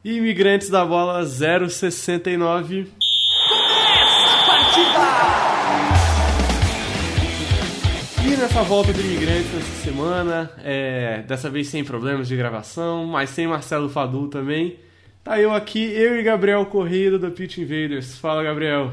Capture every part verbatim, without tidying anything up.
Imigrantes da Bola zero sessenta e nove. Começa a partida! E nessa volta do Imigrantes nessa semana, é, dessa vez sem problemas de gravação, mas sem Marcelo Fadu também, tá eu aqui, eu e Gabriel Correia da Pitch Invaders. Fala, Gabriel.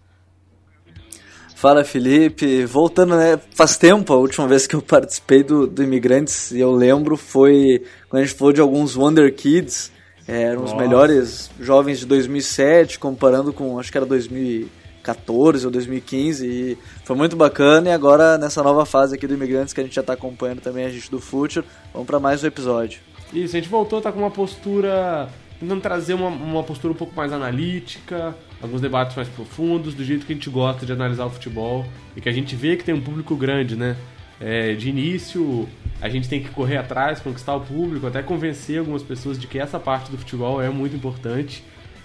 Fala, Felipe. Voltando, né? Faz tempo, a última vez que eu participei do, do Imigrantes, e eu lembro, foi quando a gente falou de alguns Wonder Kids, é, eram os melhores jovens de dois mil e sete, comparando com, acho que era dois mil e quatorze ou dois mil e quinze, e foi muito bacana. E agora, nessa nova fase aqui do Imigrantes, que a gente já tá acompanhando também, a gente do Future, vamos para mais um episódio. Isso, a gente voltou, tá com uma postura, tentando trazer uma, uma postura um pouco mais analítica, alguns debates mais profundos, do jeito que a gente gosta de analisar o futebol, e que a gente vê que tem um público grande, né? É, de início, a gente tem que correr atrás, conquistar o público, até convencer algumas pessoas de que essa parte do futebol é muito importante,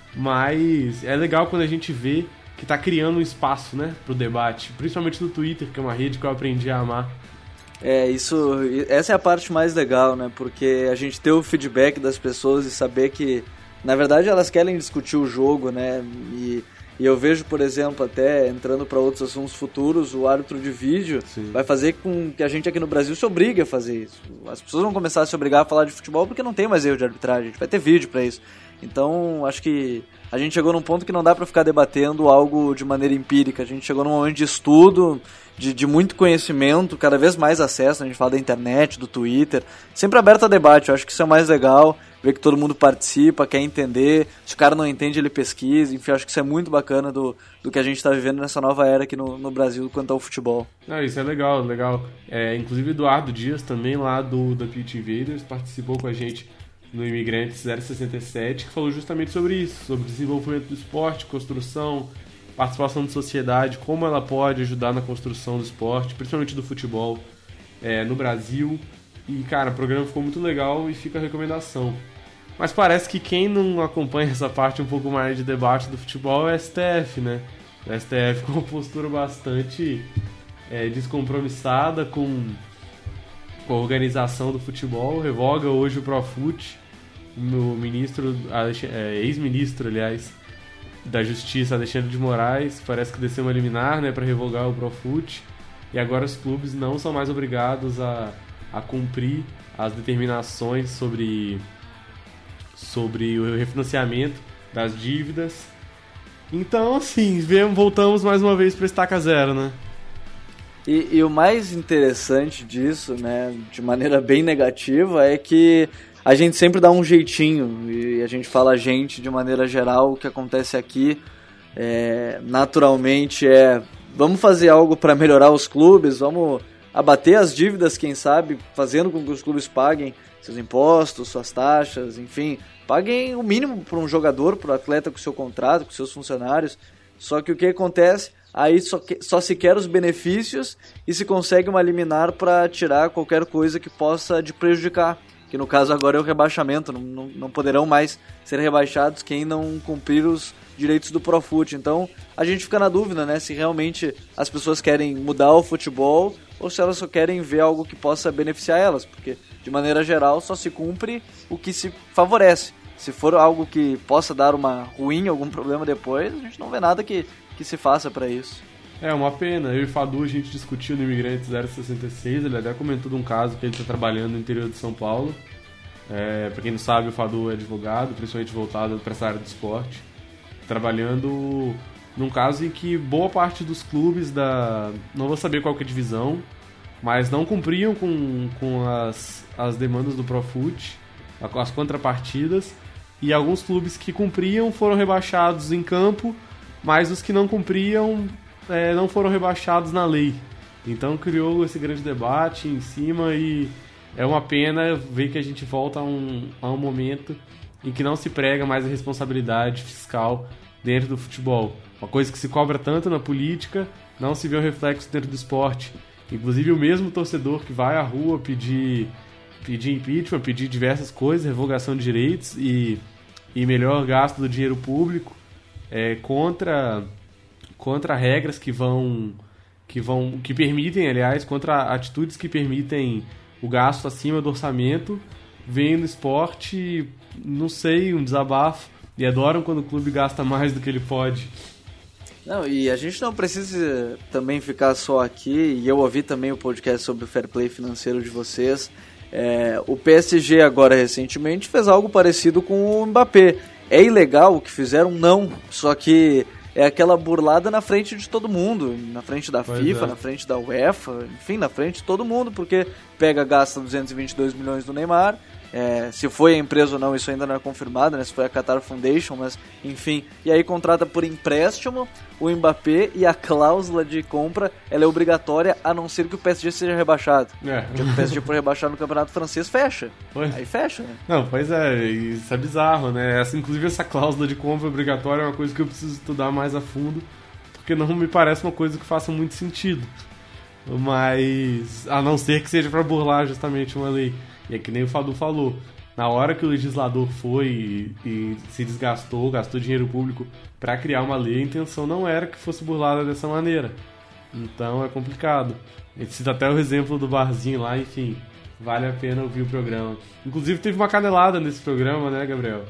mas é legal quando a gente vê que tá criando um espaço, né, pro debate, principalmente no Twitter, que é uma rede que eu aprendi a amar. É, isso, essa é a parte mais legal, né, porque a gente ter o feedback das pessoas e saber que, na verdade, elas querem discutir o jogo, né, e, e eu vejo, por exemplo, até entrando para outros assuntos futuros, o árbitro de vídeo Sim. vai fazer com que a gente aqui no Brasil se obrigue a fazer isso. As pessoas vão começar a se obrigar a falar de futebol porque não tem mais erro de arbitragem, a gente vai ter vídeo para isso. Então, acho que a gente chegou num ponto que não dá para ficar debatendo algo de maneira empírica. A gente chegou num momento de estudo, de, de muito conhecimento, cada vez mais acesso. A gente fala da internet, do Twitter, sempre aberto a debate. Eu acho que isso é o mais legal, ver que todo mundo participa, quer entender. Se o cara não entende, ele pesquisa. Enfim, acho que isso é muito bacana do, do que a gente está vivendo nessa nova era aqui no, no Brasil quanto ao futebol. Ah, isso é legal, legal. É, inclusive, Eduardo Dias, também lá do da Pitch Invaders, participou com a gente no Imigrantes zero sessenta e sete, que falou justamente sobre isso, sobre desenvolvimento do esporte, construção, participação de sociedade, como ela pode ajudar na construção do esporte, principalmente do futebol é, no Brasil. E, cara, o programa ficou muito legal e fica a recomendação. Mas parece que quem não acompanha essa parte um pouco mais de debate do futebol é o S T F, né? O S T F com uma postura bastante é, descompromissada com, com a organização do futebol, revoga hoje o Profut. No ministro, é, ex-ministro, aliás, da Justiça, Alexandre de Moraes, parece que desceu uma liminar, né, para revogar o Profut, e agora os clubes não são mais obrigados a, a cumprir as determinações sobre, sobre o refinanciamento das dívidas. Então, assim, voltamos mais uma vez para estaca zero, né? E, e o mais interessante disso, né, de maneira bem negativa, é que a gente sempre dá um jeitinho, e a gente fala a gente de maneira geral. O que acontece aqui é, naturalmente é, vamos fazer algo para melhorar os clubes, vamos abater as dívidas, quem sabe, fazendo com que os clubes paguem seus impostos, suas taxas, enfim, paguem o mínimo para um jogador, para o atleta com seu contrato, com seus funcionários. Só que o que acontece? Aí só, que, só se quer os benefícios e se consegue uma liminar para tirar qualquer coisa que possa de prejudicar. Que no caso agora é o rebaixamento, não, não, não poderão mais ser rebaixados quem não cumprir os direitos do Profut. Então a gente fica na dúvida, né, se realmente as pessoas querem mudar o futebol ou se elas só querem ver algo que possa beneficiar elas, porque de maneira geral só se cumpre o que se favorece. Se for algo que possa dar uma ruim, algum problema depois, a gente não vê nada que, que se faça para isso. É uma pena. Eu e o Fadu, a gente discutiu no Imigrantes zero sessenta e seis, ele até comentou de um caso que ele está trabalhando no interior de São Paulo. É, para quem não sabe, o Fadu é advogado, principalmente voltado para essa área do esporte, trabalhando num caso em que boa parte dos clubes da... não vou saber qual que é a divisão, mas não cumpriam com, com as, as demandas do Profut, as contrapartidas, e alguns clubes que cumpriam foram rebaixados em campo, mas os que não cumpriam É, não foram rebaixados na lei. Então criou esse grande debate em cima, e é uma pena ver que a gente volta a um, a um momento em que não se prega mais a responsabilidade fiscal dentro do futebol. Uma coisa que se cobra tanto na política, não se vê um reflexo dentro do esporte. Inclusive o mesmo torcedor que vai à rua pedir, pedir impeachment, pedir diversas coisas, revogação de direitos e, e melhor gasto do dinheiro público, é, contra... contra regras que vão que vão que permitem, aliás, contra atitudes que permitem o gasto acima do orçamento, vem no esporte não sei, um desabafo. E adoram quando o clube gasta mais do que ele pode. Não, e a gente não precisa também ficar só aqui, e eu ouvi também o podcast sobre o fair play financeiro de vocês. É, o P S G agora recentemente fez algo parecido com o Mbappé. É ilegal o que fizeram? Não, só que é aquela burlada na frente de todo mundo, na frente da pois FIFA, é. na frente da UEFA, enfim, na frente de todo mundo, porque pega, gasta duzentos e vinte e dois milhões do Neymar. É, se foi a empresa ou não, isso ainda não é confirmado, né? Se foi a Qatar Foundation, mas enfim. E aí contrata por empréstimo o Mbappé e a cláusula de compra ela é obrigatória, a não ser que o P S G seja rebaixado. É. Se o P S G for rebaixado no Campeonato Francês, fecha. Pois. Aí fecha, né? Não, pois é, isso é bizarro, né? Essa, inclusive essa cláusula de compra obrigatória é uma coisa que eu preciso estudar mais a fundo, porque não me parece uma coisa que faça muito sentido. Mas, a não ser que seja para burlar justamente uma lei. E é que nem o Fadu falou, na hora que o legislador foi e, e se desgastou, gastou dinheiro público para criar uma lei, a intenção não era que fosse burlada dessa maneira. Então é complicado. Ele cita até o exemplo do barzinho lá, enfim, vale a pena ouvir o programa. Inclusive teve uma canelada nesse programa, né, Gabriel?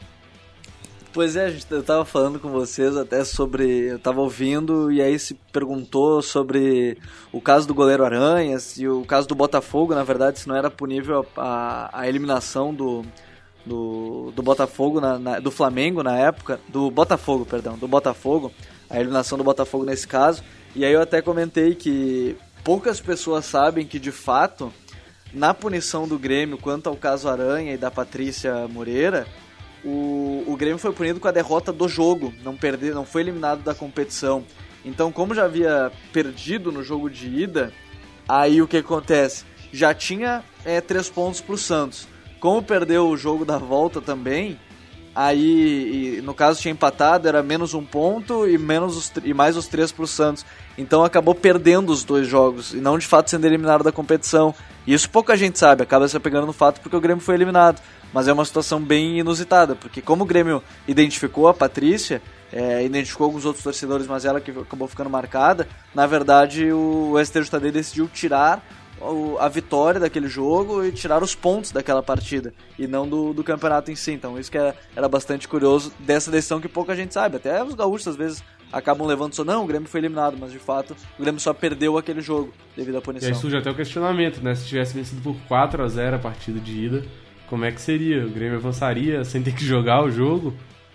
Pois é, a gente, eu tava falando com vocês até sobre... Eu tava ouvindo e aí se perguntou sobre o caso do goleiro Aranhas e o caso do Botafogo, na verdade, se não era punível a, a eliminação do, do, do Botafogo, na, na, do Flamengo na época, do Botafogo, perdão, do Botafogo, a eliminação do Botafogo nesse caso. E aí eu até comentei que poucas pessoas sabem que, de fato, na punição do Grêmio quanto ao caso Aranha e da Patrícia Moreira... O, o Grêmio foi punido com a derrota do jogo, não, perde, não foi eliminado da competição. Então, como já havia perdido no jogo de ida, aí o que acontece? Já tinha é, três pontos para o Santos. Como perdeu o jogo da volta também, aí, e, no caso tinha empatado, era menos um ponto e, menos os, e mais os três para o Santos. Então acabou perdendo os dois jogos e não de fato sendo eliminado da competição. E isso pouca gente sabe, acaba se apegando no fato porque o Grêmio foi eliminado. Mas é uma situação bem inusitada, porque como o Grêmio identificou a Patrícia, é, identificou alguns outros torcedores, mas ela que acabou ficando marcada, na verdade o S T J D decidiu tirar a vitória daquele jogo e tirar os pontos daquela partida, e não do, do campeonato em si. Então isso que era, era bastante curioso dessa decisão que pouca gente sabe. Até os gaúchos às vezes acabam levando só, não, o Grêmio foi eliminado, mas de fato o Grêmio só perdeu aquele jogo devido à punição. E aí surge até o questionamento, né? Se tivesse vencido por quatro a zero a partida de ida, como é que seria? O Grêmio avançaria sem ter que jogar o jogo?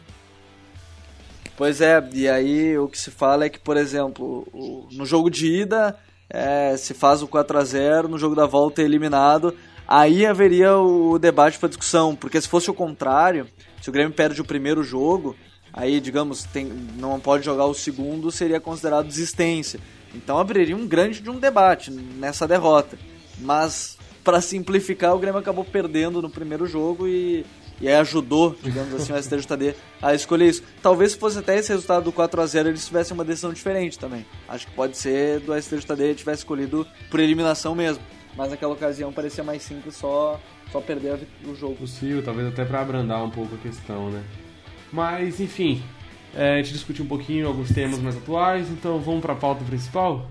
Pois é, e aí o que se fala é que, por exemplo, o, no jogo de ida é, se faz o quatro a zero, no jogo da volta é eliminado, aí haveria o, o debate para discussão, porque se fosse o contrário, se o Grêmio perde o primeiro jogo, aí, digamos, tem, não pode jogar o segundo, seria considerado desistência. Então abriria um grande de um debate nessa derrota, mas... Para simplificar, o Grêmio acabou perdendo no primeiro jogo e, e aí ajudou, digamos assim, o S T J D a escolher isso. Talvez se fosse até esse resultado do quatro a zero, eles tivessem uma decisão diferente também. Acho que pode ser do S T J D tivesse escolhido por eliminação mesmo. Mas naquela ocasião parecia mais simples só, só perder o jogo. Possível, talvez até para abrandar um pouco a questão, né? Mas, enfim, é, a gente discutiu um pouquinho alguns temas mais atuais, então vamos para a pauta principal?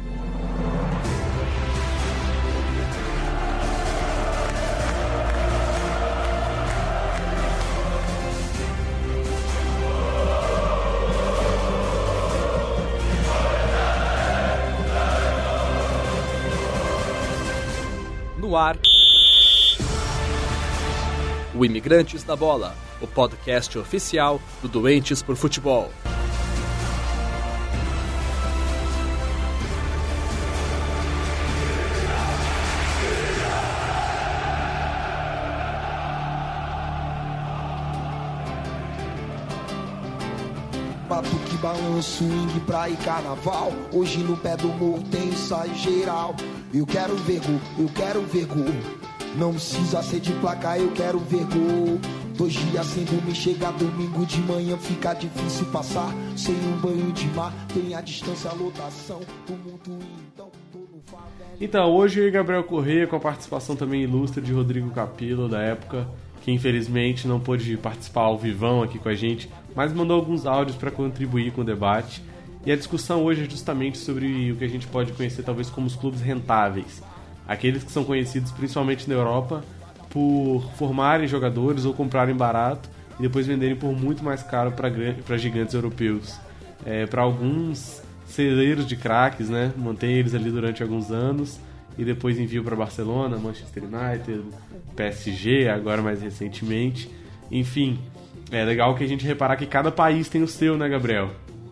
No ar, o Imigrantes da Bola, o podcast oficial do Doentes por Futebol. Batuque, balanço, swing, praia e carnaval. Hoje no pé do morro tem ensaio geral. Eu quero ver gol, eu quero ver gol. Não precisa ser de placa, eu quero ver gol. Dois dias sem dormir, chega domingo de manhã, fica difícil passar. Sem um banho de mar, tem a distância, a lotação. Tumulto, então, todo favela. Então, hoje Gabriel Corrêa, com a participação também ilustre de Rodrigo Capello, da época, que infelizmente não pôde participar ao vivão aqui com a gente, mas mandou alguns áudios para contribuir com o debate. E a discussão hoje é justamente sobre o que a gente pode conhecer talvez como os clubes rentáveis. Aqueles que são conhecidos principalmente na Europa por formarem jogadores ou comprarem barato e depois venderem por muito mais caro para gigantes europeus. É, para alguns celeiros de craques, né, mantém eles ali durante alguns anos e depois enviam para Barcelona, Manchester United, P S G, agora mais recentemente. Enfim, é legal que a gente reparar que cada país tem o seu, né, Gabriel?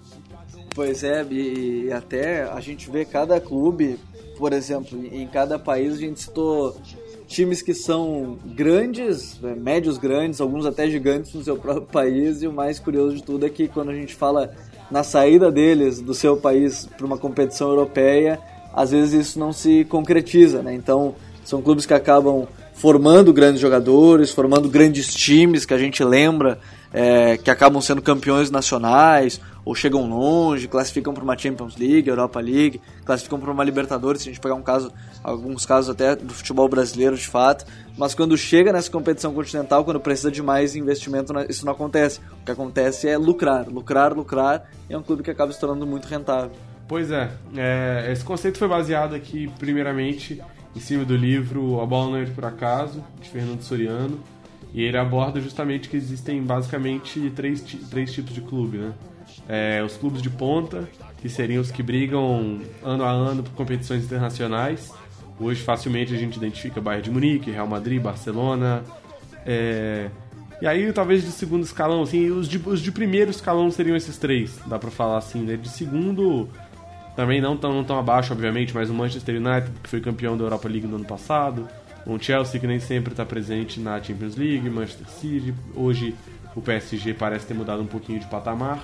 Pois é, e até a gente vê cada clube, por exemplo, em cada país a gente citou times que são grandes, médios grandes, alguns até gigantes no seu próprio país, e o mais curioso de tudo é que quando a gente fala na saída deles do seu país para uma competição europeia, às vezes isso não se concretiza, né? Então são clubes que acabam formando grandes jogadores, formando grandes times que a gente lembra, é, que acabam sendo campeões nacionais, ou chegam longe, classificam para uma Champions League, Europa League, classificam para uma Libertadores, se a gente pegar um caso, alguns casos até do futebol brasileiro de fato, mas quando chega nessa competição continental, quando precisa de mais investimento, isso não acontece. O que acontece é lucrar, lucrar, lucrar, e é um clube que acaba se tornando muito rentável. Pois é, é esse conceito foi baseado aqui, primeiramente, em cima do livro A Bola Não É Por Acaso, de Fernando Soriano, e ele aborda justamente que existem basicamente três, três tipos de clube, né? É, os clubes de ponta, que seriam os que brigam ano a ano por competições internacionais. Hoje facilmente a gente identifica Bayern de Munique, Real Madrid, Barcelona. É... E aí talvez de segundo escalão, assim, os de, os de primeiro escalão seriam esses três, dá pra falar assim, né? De segundo, também não tão, não tão abaixo, obviamente, mas o Manchester United, que foi campeão da Europa League no ano passado. O Chelsea, que nem sempre está presente na Champions League, Manchester City. Hoje o P S G parece ter mudado um pouquinho de patamar.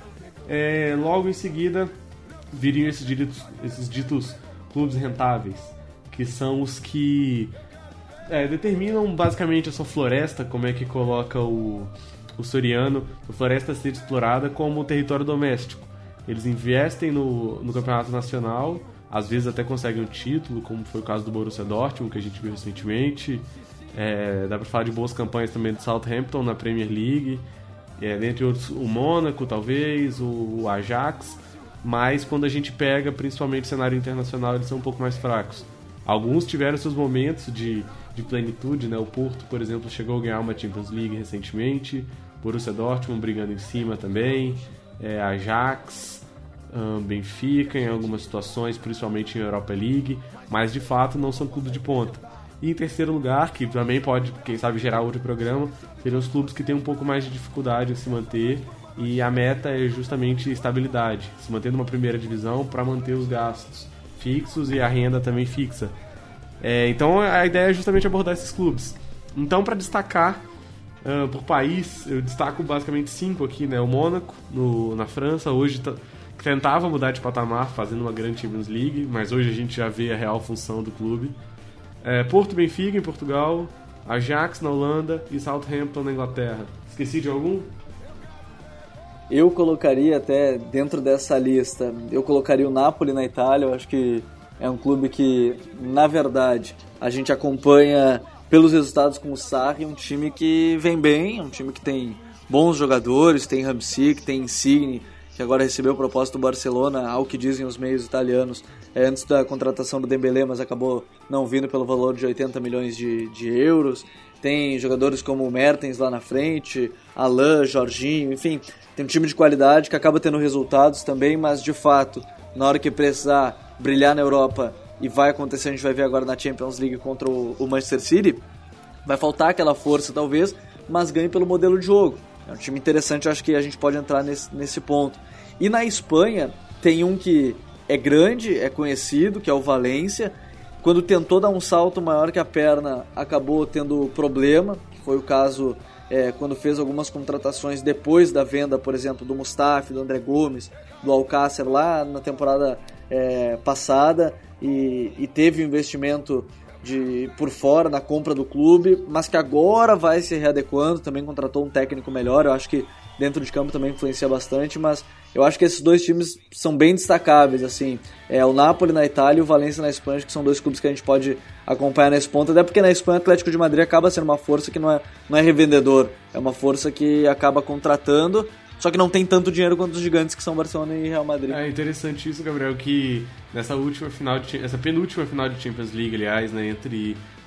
É, logo em seguida viriam esses ditos, esses ditos clubes rentáveis, que são os que é, determinam basicamente a sua floresta, como é que coloca o, o Soriano, a floresta a ser explorada como território doméstico. Eles investem no, no campeonato nacional, às vezes até conseguem um título, como foi o caso do Borussia Dortmund, que a gente viu recentemente. É, dá para falar de boas campanhas também do Southampton na Premier League. É, dentre outros, o Mônaco, talvez, o, o Ajax, mas quando a gente pega, principalmente o cenário internacional, eles são um pouco mais fracos. Alguns tiveram seus momentos de, de plenitude, né? O Porto, por exemplo, chegou a ganhar uma Champions League recentemente, Borussia Dortmund brigando em cima também, é, Ajax, um, Benfica em algumas situações, principalmente em Europa League, mas de fato não são clubes de ponta. E em terceiro lugar, que também pode, quem sabe, gerar outro programa, seriam os clubes que têm um pouco mais de dificuldade em se manter, e a meta é justamente estabilidade, se manter numa primeira divisão para manter os gastos fixos e a renda também fixa. É, então a ideia é justamente abordar esses clubes. Então, para destacar uh, por país, eu destaco basicamente cinco aqui, né? O Mônaco, no, na França, hoje tá, tentava mudar de patamar, fazendo uma grande Champions League, mas hoje a gente já vê a real função do clube. É, Porto Benfica em Portugal, Ajax na Holanda e Southampton na Inglaterra. Esqueci de algum? Eu colocaria até dentro dessa lista, eu colocaria o Napoli na Itália. Eu acho que é um clube que, na verdade, a gente acompanha pelos resultados com o Sarri, um time que vem bem, um time que tem bons jogadores, tem Ramsey, tem Insigne, que agora recebeu proposta do Barcelona, ao que dizem os meios italianos, é, antes da contratação do Dembélé, mas acabou não vindo pelo valor de oitenta milhões de, de euros. Tem jogadores como o Mertens lá na frente, Alain, Jorginho, enfim, tem um time de qualidade que acaba tendo resultados também, mas de fato, na hora que precisar brilhar na Europa, e vai acontecer, a gente vai ver agora na Champions League contra o, o Manchester City, vai faltar aquela força talvez, mas ganha pelo modelo de jogo. É um time interessante, eu acho que a gente pode entrar nesse, nesse ponto. E na Espanha, tem um que é grande, é conhecido, que é o Valência. Quando tentou dar um salto maior que a perna, acabou tendo problema, que foi o caso é, quando fez algumas contratações depois da venda, por exemplo, do Mustafi, do André Gomes, do Alcácer lá na temporada é, passada, e, e teve um investimento de, por fora na compra do clube, mas que agora vai se readequando, também contratou um técnico melhor. Eu acho que dentro de campo também influencia bastante, mas eu acho que esses dois times são bem destacáveis, assim, é o Napoli na Itália e o Valência na Espanha, que são dois clubes que a gente pode acompanhar nesse ponto, até porque na Espanha o Atlético de Madrid acaba sendo uma força que não é, não é revendedor, é uma força que acaba contratando, só que não tem tanto dinheiro quanto os gigantes que são Barcelona e Real Madrid. É interessante isso, Gabriel, que nessa última final de, essa penúltima final de Champions League, aliás, né, entre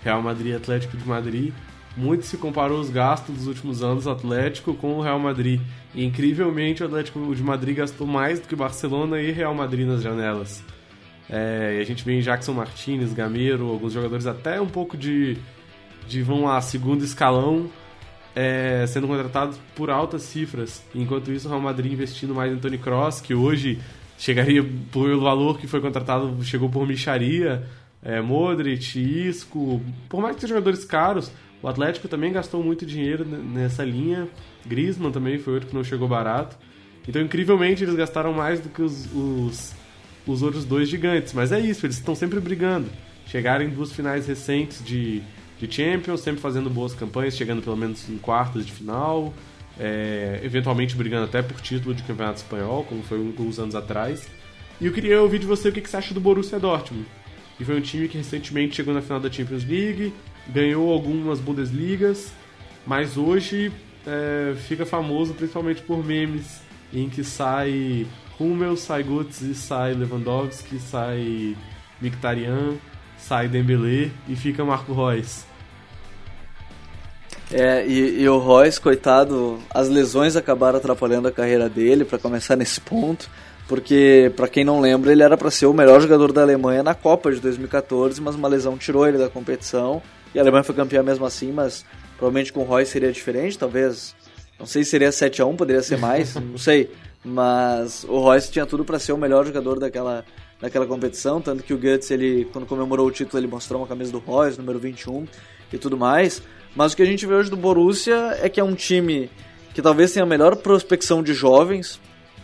Real Madrid e Atlético de Madrid, muito se comparou os gastos dos últimos anos do Atlético com o Real Madrid. E, incrivelmente, o Atlético de Madrid gastou mais do que Barcelona e Real Madrid nas janelas. É, e a gente vê em Jackson Martínez, Gameiro, alguns jogadores até um pouco de, de vamos lá, segundo escalão, é, sendo contratados por altas cifras. Enquanto isso, o Real Madrid investindo mais em Toni Kroos, que hoje chegaria pelo valor que foi contratado, chegou por micharia, é, Modric, Isco, por mais que sejam jogadores caros, o Atlético também gastou muito dinheiro nessa linha. Griezmann também foi outro que não chegou barato. Então, incrivelmente, eles gastaram mais do que os, os, os outros dois gigantes. Mas é isso, eles estão sempre brigando. Chegaram em duas finais recentes de, de Champions, sempre fazendo boas campanhas, chegando pelo menos em quartas de final, é, eventualmente brigando até por título de campeonato espanhol, como foi uns anos atrás. E eu queria ouvir de você o que você acha do Borussia Dortmund, que foi um time que recentemente chegou na final da Champions League, ganhou algumas Bundesligas, mas hoje é, fica famoso principalmente por memes em que sai Hummels, sai Götze, sai Lewandowski, sai Mkhitaryan, sai Dembélé e fica Marco Reus. É, e, e o Reus, coitado, as lesões acabaram atrapalhando a carreira dele, para começar nesse ponto, porque, para quem não lembra, ele era para ser o melhor jogador da Alemanha na Copa de dois mil e catorze, mas uma lesão tirou ele da competição, e a Alemanha foi campeã mesmo assim, mas provavelmente com o Reus seria diferente, talvez, não sei se seria sete a um, poderia ser mais, não sei, mas o Reus tinha tudo para ser o melhor jogador daquela, daquela competição, tanto que o Götze, ele, quando comemorou o título, ele mostrou uma camisa do Reus, número vinte e um, e tudo mais, mas o que a gente vê hoje do Borussia é que é um time que talvez tenha a melhor prospecção de jovens,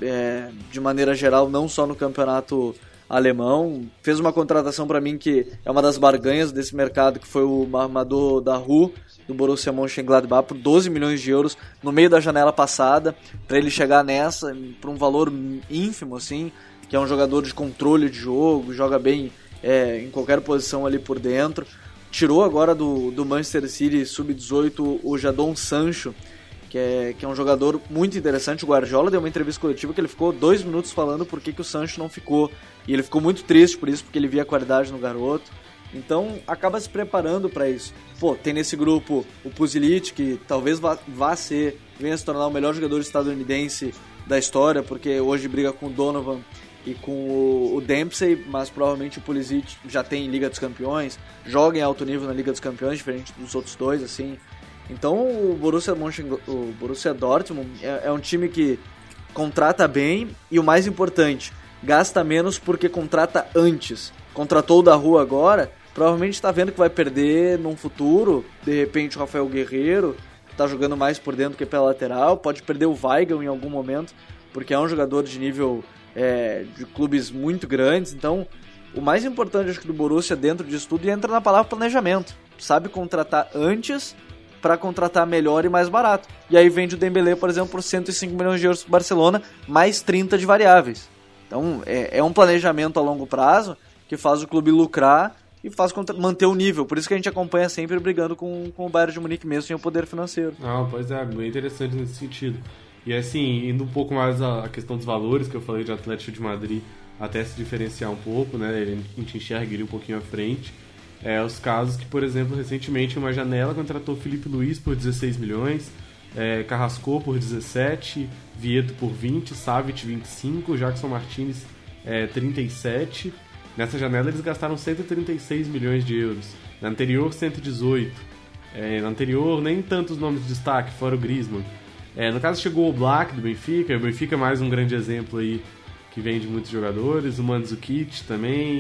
é, de maneira geral, não só no campeonato alemão. Fez uma contratação para mim que é uma das barganhas desse mercado, que foi o Mamadou Dahoud, do Borussia Mönchengladbach, por doze milhões de euros no meio da janela passada, para ele chegar nessa, por um valor ínfimo, assim, que é um jogador de controle de jogo, joga bem é, em qualquer posição ali por dentro. Tirou agora do, do Manchester City sub dezoito o Jadon Sancho, que é, que é um jogador muito interessante. O Guardiola deu uma entrevista coletiva que ele ficou dois minutos falando por que, que o Sancho não ficou. E ele ficou muito triste por isso, porque ele via a qualidade no garoto. Então, acaba se preparando para isso. Pô, tem nesse grupo o Pulisic, que talvez vá, vá ser, venha se tornar o melhor jogador estadunidense da história, porque hoje briga com o Donovan e com o, o Dempsey, mas provavelmente o Pulisic já tem Liga dos Campeões, joga em alto nível na Liga dos Campeões, diferente dos outros dois, assim. Então o Borussia, Mönchengl- o Borussia Dortmund é, é um time que contrata bem e, o mais importante, gasta menos porque contrata antes. Contratou o Dahoud agora, provavelmente está vendo que vai perder num futuro, de repente o Rafael Guerreiro, que está jogando mais por dentro que pela lateral, pode perder o Weigl em algum momento, porque é um jogador de nível é, de clubes muito grandes. Então o mais importante, acho que, do Borussia dentro disso tudo, e entra na palavra planejamento, sabe contratar antes para contratar melhor e mais barato. E aí vende o Dembélé, por exemplo, por cento e cinco milhões de euros para o Barcelona, mais trinta de variáveis. Então é, é um planejamento a longo prazo que faz o clube lucrar e faz contra- manter o nível. Por isso que a gente acompanha sempre brigando com, com o Bayern de Munique mesmo sem o poder financeiro. Não, pois é, bem interessante nesse sentido. E assim, indo um pouco mais à questão dos valores que eu falei de Atlético de Madrid, até se diferenciar um pouco, né? A gente enxerga ele um pouquinho à frente. É, os casos que, por exemplo, recentemente uma janela contratou Felipe Luiz por dezesseis milhões, é, Carrasco por dezessete, Vieto por vinte, Savic vinte e cinco, Jackson Martínez é, trinta e sete. Nessa janela eles gastaram cento e trinta e seis milhões de euros. Na anterior, cento e dezoito. É, na anterior, nem tantos nomes de destaque, fora o Griezmann. É, no caso, chegou o Black do Benfica. O Benfica é mais um grande exemplo aí, que vende muitos jogadores. O Mandzukic também.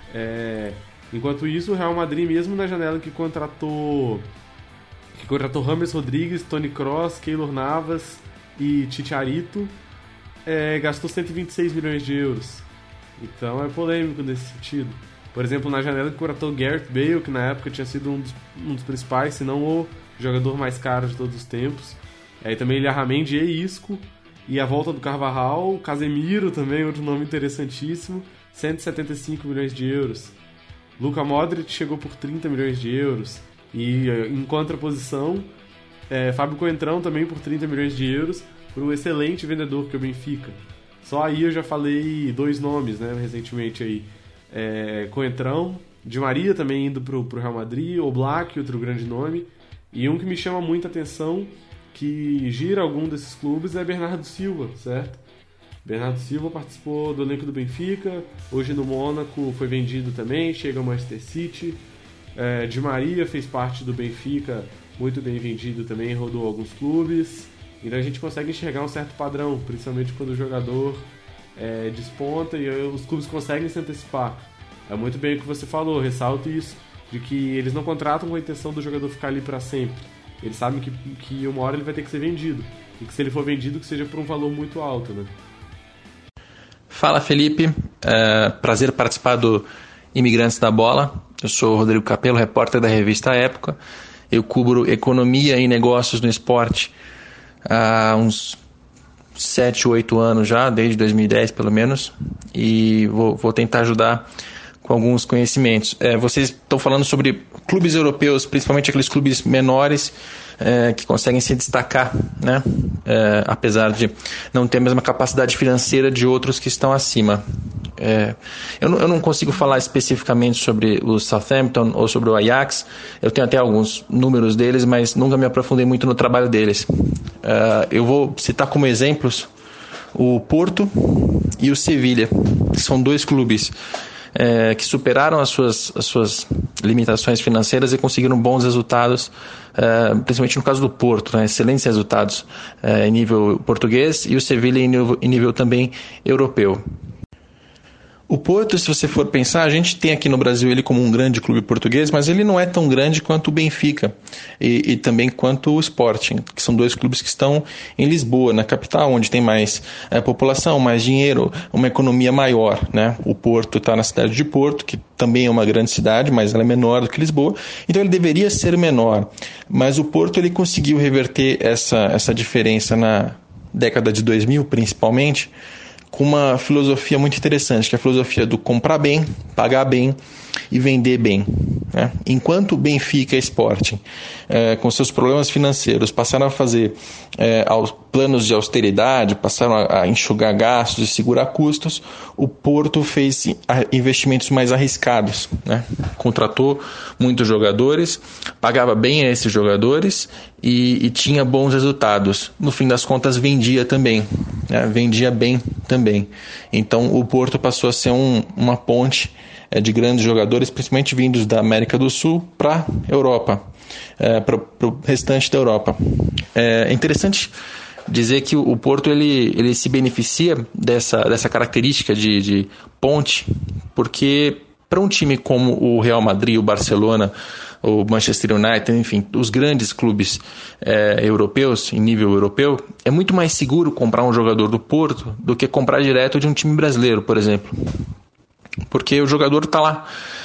É... Enquanto isso, o Real Madrid, mesmo na janela que contratou que contratou James Rodrigues, Toni Kroos, Keylor Navas e Chicharito, é, gastou cento e vinte e seis milhões de euros. Então é polêmico nesse sentido. Por exemplo, na janela que contratou Gareth Bale, que na época tinha sido um dos, um dos principais, se não o jogador mais caro de todos os tempos. Aí também Ilharramendi e Isco. E a volta do Carvajal, Casemiro também, outro nome interessantíssimo, cento e setenta e cinco milhões de euros. Luka Modric chegou por trinta milhões de euros. E em contraposição, é, Fábio Coentrão também por trinta milhões de euros, por um excelente vendedor que é o Benfica. Só aí eu já falei dois nomes, né, recentemente aí. É, Coentrão, Di Maria também indo pro, pro Real Madrid, Oblak, outro grande nome. E um que me chama muita atenção, que gira algum desses clubes, é Bernardo Silva, certo? Bernardo Silva participou do elenco do Benfica, hoje no Mônaco foi vendido também, chega ao Manchester City. É, Di Maria fez parte do Benfica, muito bem vendido também, rodou alguns clubes. Então a gente consegue enxergar um certo padrão, principalmente quando o jogador é, desponta e os clubes conseguem se antecipar. É muito bem o que você falou, ressalto isso, de que eles não contratam com a intenção do jogador ficar ali para sempre. Eles sabem que, que uma hora ele vai ter que ser vendido, e que se ele for vendido, que seja por um valor muito alto, né? Fala, Felipe, é, prazer participar do Imigrantes da Bola. Eu sou o Rodrigo Capello, repórter da revista Época. Eu cubro economia e negócios no esporte há uns sete, oito anos já, desde dois mil e dez pelo menos, e vou, vou tentar ajudar com alguns conhecimentos. É, vocês estão falando sobre clubes europeus, principalmente aqueles clubes menores, é, que conseguem se destacar, né? É, apesar de não ter a mesma capacidade financeira de outros que estão acima. É, eu, não, eu não consigo falar especificamente sobre o Southampton ou sobre o Ajax. Eu tenho até alguns números deles, mas nunca me aprofundei muito no trabalho deles. É, eu vou citar como exemplos o Porto e o Sevilha, que são dois clubes É, que superaram as suas, as suas limitações financeiras e conseguiram bons resultados, é, principalmente no caso do Porto, né? Excelentes resultados é, em nível português, e o Sevilha em nível, em nível também europeu. O Porto, se você for pensar, a gente tem aqui no Brasil ele como um grande clube português, mas ele não é tão grande quanto o Benfica e, e também quanto o Sporting, que são dois clubes que estão em Lisboa, na capital, onde tem mais é, população, mais dinheiro, uma economia maior, né? O Porto está na cidade de Porto, que também é uma grande cidade, mas ela é menor do que Lisboa, então ele deveria ser menor. Mas o Porto ele conseguiu reverter essa, essa diferença na década de dois mil, principalmente, com uma filosofia muito interessante, que é a filosofia do comprar bem, pagar bem e vender bem, né? Enquanto o Benfica e Sporting, é, com seus problemas financeiros, passaram a fazer é, aos planos de austeridade, passaram a, a enxugar gastos e segurar custos, o Porto fez investimentos mais arriscados, né? Contratou muitos jogadores, pagava bem a esses jogadores e, e tinha bons resultados. No fim das contas, vendia também, né? Vendia bem também. Então o Porto passou a ser um, uma ponte é, de grandes jogadores, principalmente vindos da América do Sul para a Europa, é, para o restante da Europa. É interessante dizer que o Porto ele, ele se beneficia dessa, dessa característica de, de ponte, porque para um time como o Real Madrid, o Barcelona, o Manchester United, enfim, os grandes clubes é, europeus, em nível europeu, é muito mais seguro comprar um jogador do Porto do que comprar direto de um time brasileiro, por exemplo. Porque o jogador está lá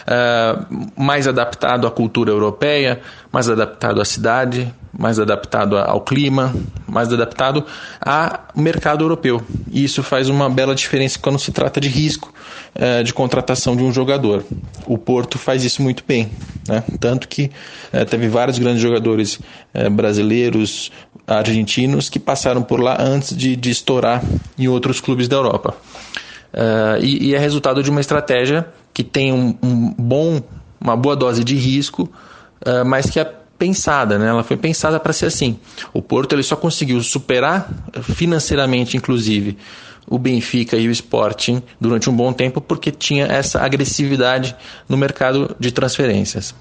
uh, mais adaptado à cultura europeia, mais adaptado à cidade, mais adaptado ao clima, mais adaptado ao mercado europeu. E isso faz uma bela diferença quando se trata de risco uh, de contratação de um jogador. O Porto faz isso muito bem, né? Tanto que uh, teve vários grandes jogadores uh, brasileiros, argentinos, que passaram por lá antes de, de estourar em outros clubes da Europa. Uh, e, e é resultado de uma estratégia que tem um, um bom, uma boa dose de risco, uh, mas que é pensada, né? Ela foi pensada para ser assim. O Porto ele só conseguiu superar financeiramente, inclusive, o Benfica e o Sporting durante um bom tempo porque tinha essa agressividade no mercado de transferências.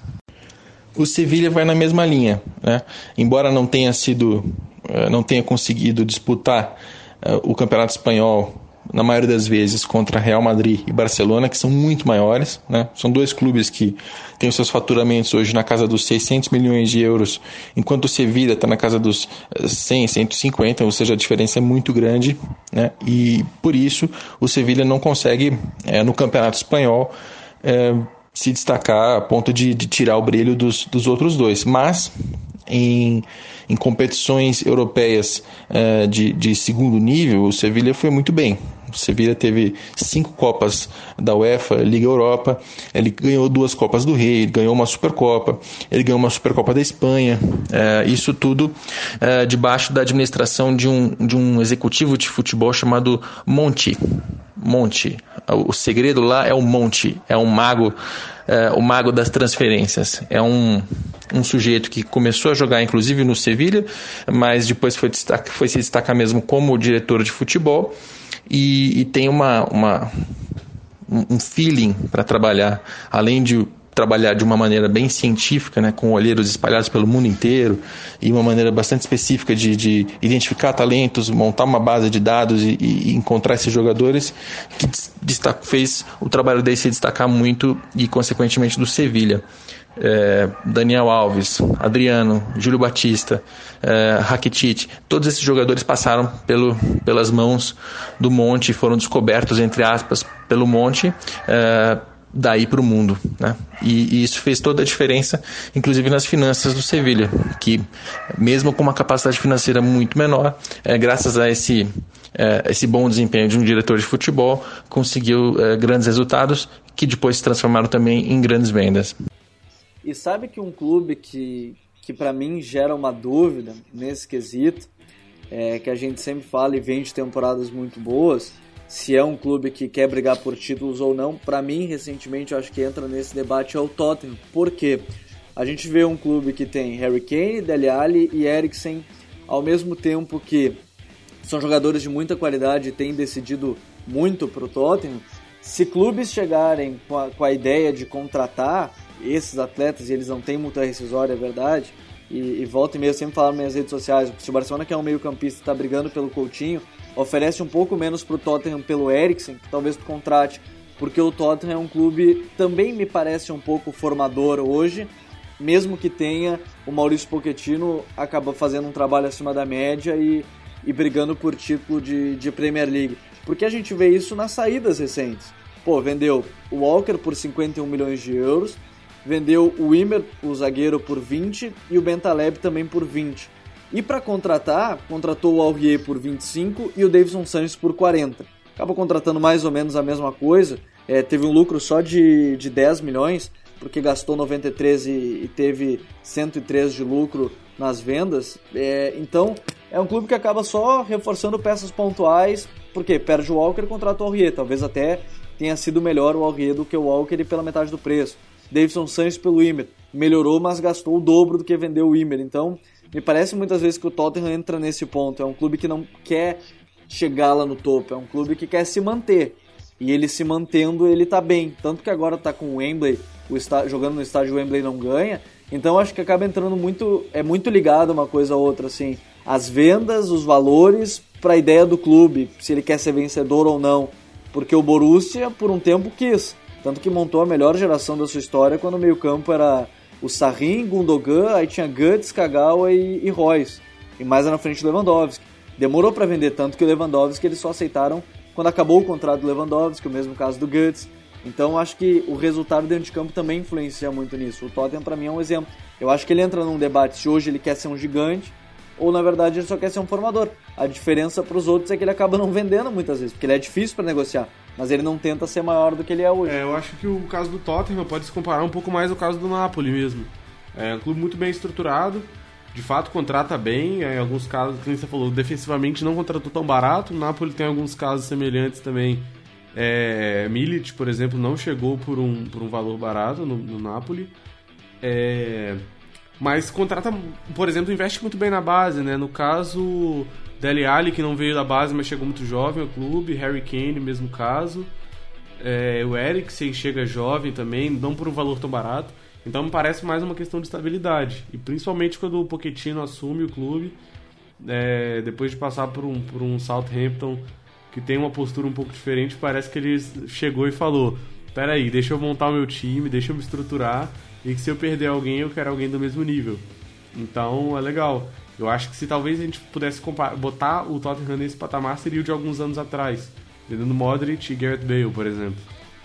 O Sevilha vai na mesma linha, né? Embora não tenha sido, uh, não tenha conseguido disputar uh, o Campeonato Espanhol na maioria das vezes contra Real Madrid e Barcelona, que são muito maiores, né? São dois clubes que têm os seus faturamentos hoje na casa dos seiscentos milhões de euros, enquanto o Sevilha está na casa dos cem, cento e cinquenta, ou seja, a diferença é muito grande, né? E por isso o Sevilha não consegue, é, no Campeonato Espanhol, é, se destacar a ponto de, de tirar o brilho dos, dos outros dois. Mas em, em competições europeias uh, de, de segundo nível, o Sevilha foi muito bem. O Sevilha teve cinco Copas da UEFA, Liga Europa, ele ganhou duas Copas do Rei, ele ganhou uma Supercopa, ele ganhou uma Supercopa da Espanha, uh, isso tudo uh, debaixo da administração de um, de um executivo de futebol chamado Monchi. Monchi, o segredo lá é o Monte, é um mago, é, o mago das transferências. É um, um sujeito que começou a jogar inclusive no Sevilha, mas depois foi, destaca, foi se destacar mesmo como diretor de futebol e, e tem uma, uma, um feeling para trabalhar, além de trabalhar de uma maneira bem científica, né, com olheiros espalhados pelo mundo inteiro e uma maneira bastante específica de, de identificar talentos, montar uma base de dados e, e encontrar esses jogadores, que destaca, fez o trabalho dele se destacar muito e, consequentemente, do Sevilha. É, Daniel Alves, Adriano, Júlio Batista, é, Rakitic, todos esses jogadores passaram pelo, pelas mãos do Monte, foram descobertos, entre aspas, pelo Monte, é, daí para o mundo, né? E, e isso fez toda a diferença, inclusive nas finanças do Sevilha, que mesmo com uma capacidade financeira muito menor, é, graças a esse, é, esse bom desempenho de um diretor de futebol, conseguiu é, grandes resultados que depois se transformaram também em grandes vendas. E sabe que um clube que, que para mim gera uma dúvida nesse quesito, é, que a gente sempre fala e vem de temporadas muito boas, se é um clube que quer brigar por títulos ou não, para mim, recentemente, eu acho que entra nesse debate é o Tottenham. Por quê? A gente vê um clube que tem Harry Kane, Dele Alli e Eriksen, ao mesmo tempo que são jogadores de muita qualidade e têm decidido muito pro Tottenham. Se clubes chegarem com a, com a ideia de contratar esses atletas, e eles não têm multa rescisória, é verdade, e, e volta e meia, eu sempre falo nas minhas redes sociais, se o Barcelona, que é um meio campista, está brigando pelo Coutinho, oferece um pouco menos para o Tottenham pelo Eriksen, que talvez tu contrate, porque o Tottenham é um clube, também me parece um pouco formador hoje, mesmo que tenha o Maurício Pochettino, acaba fazendo um trabalho acima da média e, e brigando por título de, de Premier League. Porque a gente vê isso nas saídas recentes. Pô, vendeu o Walker por cinquenta e um milhões de euros, vendeu o Wimmer, o zagueiro, por vinte e o Bentaleb também por vinte. E para contratar, contratou o Aurier por vinte e cinco e o Davinson Sanchez por quarenta. Acabou contratando mais ou menos a mesma coisa. É, teve um lucro só de, de dez milhões, porque gastou noventa e três e, e teve cento e três de lucro nas vendas. É, então, é um clube que acaba só reforçando peças pontuais, porque perde o Walker e contrata o Aurier. Talvez até tenha sido melhor o Aurier do que o Walker e pela metade do preço. Davinson Sanchez pelo Wimmer. Melhorou, mas gastou o dobro do que vendeu o Wimmer. Então, me parece muitas vezes que o Tottenham entra nesse ponto. É um clube que não quer chegar lá no topo. É um clube que quer se manter. E ele se mantendo, ele tá bem. Tanto que agora tá com o Wembley, o está, jogando no estádio Wembley não ganha. Então acho que acaba entrando muito... É muito ligado uma coisa a outra, assim. As vendas, os valores, para a ideia do clube. Se ele quer ser vencedor ou não. Porque o Borussia, por um tempo, quis. Tanto que montou a melhor geração da sua história quando o meio campo era o Sarrin, Gundogan, aí tinha Götze, Kagawa e, e Royce. E mais na frente do Lewandowski. Demorou para vender, tanto que o Lewandowski eles só aceitaram quando acabou o contrato do Lewandowski, o mesmo caso do Götze. Então acho que o resultado dentro de campo também influencia muito nisso. O Tottenham para mim é um exemplo. Eu acho que ele entra num debate se hoje ele quer ser um gigante ou na verdade ele só quer ser um formador. A diferença para os outros é que ele acaba não vendendo muitas vezes, porque ele é difícil para negociar, mas ele não tenta ser maior do que ele é hoje. É, eu acho que o caso do Tottenham pode se comparar um pouco mais ao caso do Napoli mesmo. É um clube muito bem estruturado, de fato contrata bem, em alguns casos, como você falou, defensivamente não contratou tão barato. O Napoli tem alguns casos semelhantes também. É, Milic, por exemplo, não chegou por um, por um valor barato no, no Napoli. É, mas contrata, por exemplo, investe muito bem na base, né? No caso, Dele Alli, que não veio da base, mas chegou muito jovem ao clube. Harry Kane, mesmo caso. É, o Eriksen chega jovem também, não por um valor tão barato. Então me parece mais uma questão de estabilidade. E principalmente quando o Pochettino assume o clube, é, depois de passar por um, por um Southampton que tem uma postura um pouco diferente, parece que ele chegou e falou: peraí, deixa eu montar o meu time, deixa eu me estruturar, e que se eu perder alguém, eu quero alguém do mesmo nível. Então é legal. Eu acho que se talvez a gente pudesse comparar, botar o Tottenham nesse patamar, seria o de alguns anos atrás, vendendo Modric e Gareth Bale, por exemplo.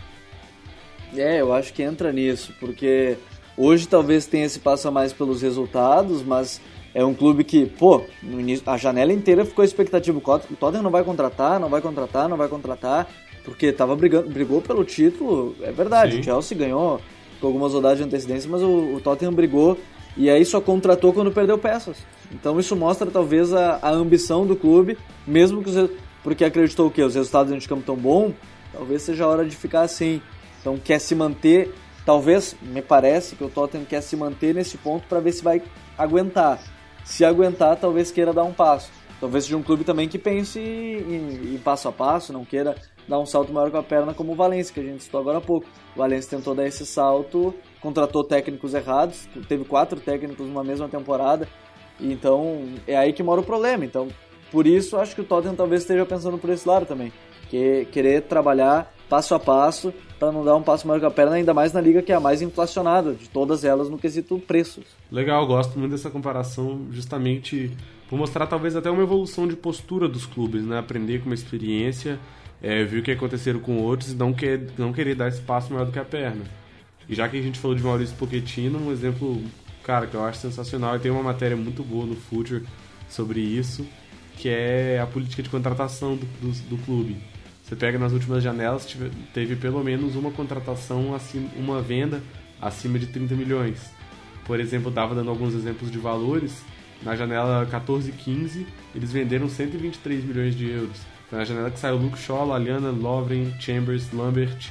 É, eu acho que entra nisso, porque hoje talvez tenha esse passo a mais pelos resultados, mas é um clube que, pô, no início, a janela inteira ficou a expectativa: o Tottenham não vai contratar, não vai contratar, não vai contratar, porque tava brigando, brigou pelo título, é verdade. Sim. O Chelsea ganhou com algumas rodadas de antecedência, mas o, o Tottenham brigou e aí só contratou quando perdeu peças. Então isso mostra talvez a, a ambição do clube, mesmo que os, porque acreditou que os resultados dentro de campo tão bom. talvez seja a hora de ficar assim. Então quer se manter, talvez, me parece que o Tottenham quer se manter nesse ponto para ver se vai aguentar. Se aguentar, talvez queira dar um passo. Talvez seja um clube também que pense em, em passo a passo, não queira dar um salto maior com a perna como o Valencia, que a gente citou agora há pouco. O Valencia tentou dar esse salto, contratou técnicos errados, teve quatro técnicos numa mesma temporada, e então é aí que mora o problema. Então, por isso, acho que o Tottenham talvez esteja pensando por esse lado também, que querer trabalhar passo a passo para não dar um passo maior com a perna, ainda mais na liga que é a mais inflacionada de todas elas no quesito preços. Legal, gosto muito dessa comparação, justamente por mostrar talvez até uma evolução de postura dos clubes, né? Aprender com uma experiência, é, ver o que aconteceram com outros e não, quer, não querer dar espaço maior do que a perna. E já que a gente falou de Maurício Pochettino, um exemplo, cara, que eu acho sensacional, e tem uma matéria muito boa no Future sobre isso, que é a política de contratação do, do, do clube. Você pega nas últimas janelas, tive, teve pelo menos uma contratação, acima, uma venda acima de trinta milhões. Por exemplo, estava dando alguns exemplos de valores. Na janela catorze e quinze, eles venderam cento e vinte e três milhões de euros. Foi na janela que saiu Luke Shaw, Lallana, Lovren, Chambers, Lambert.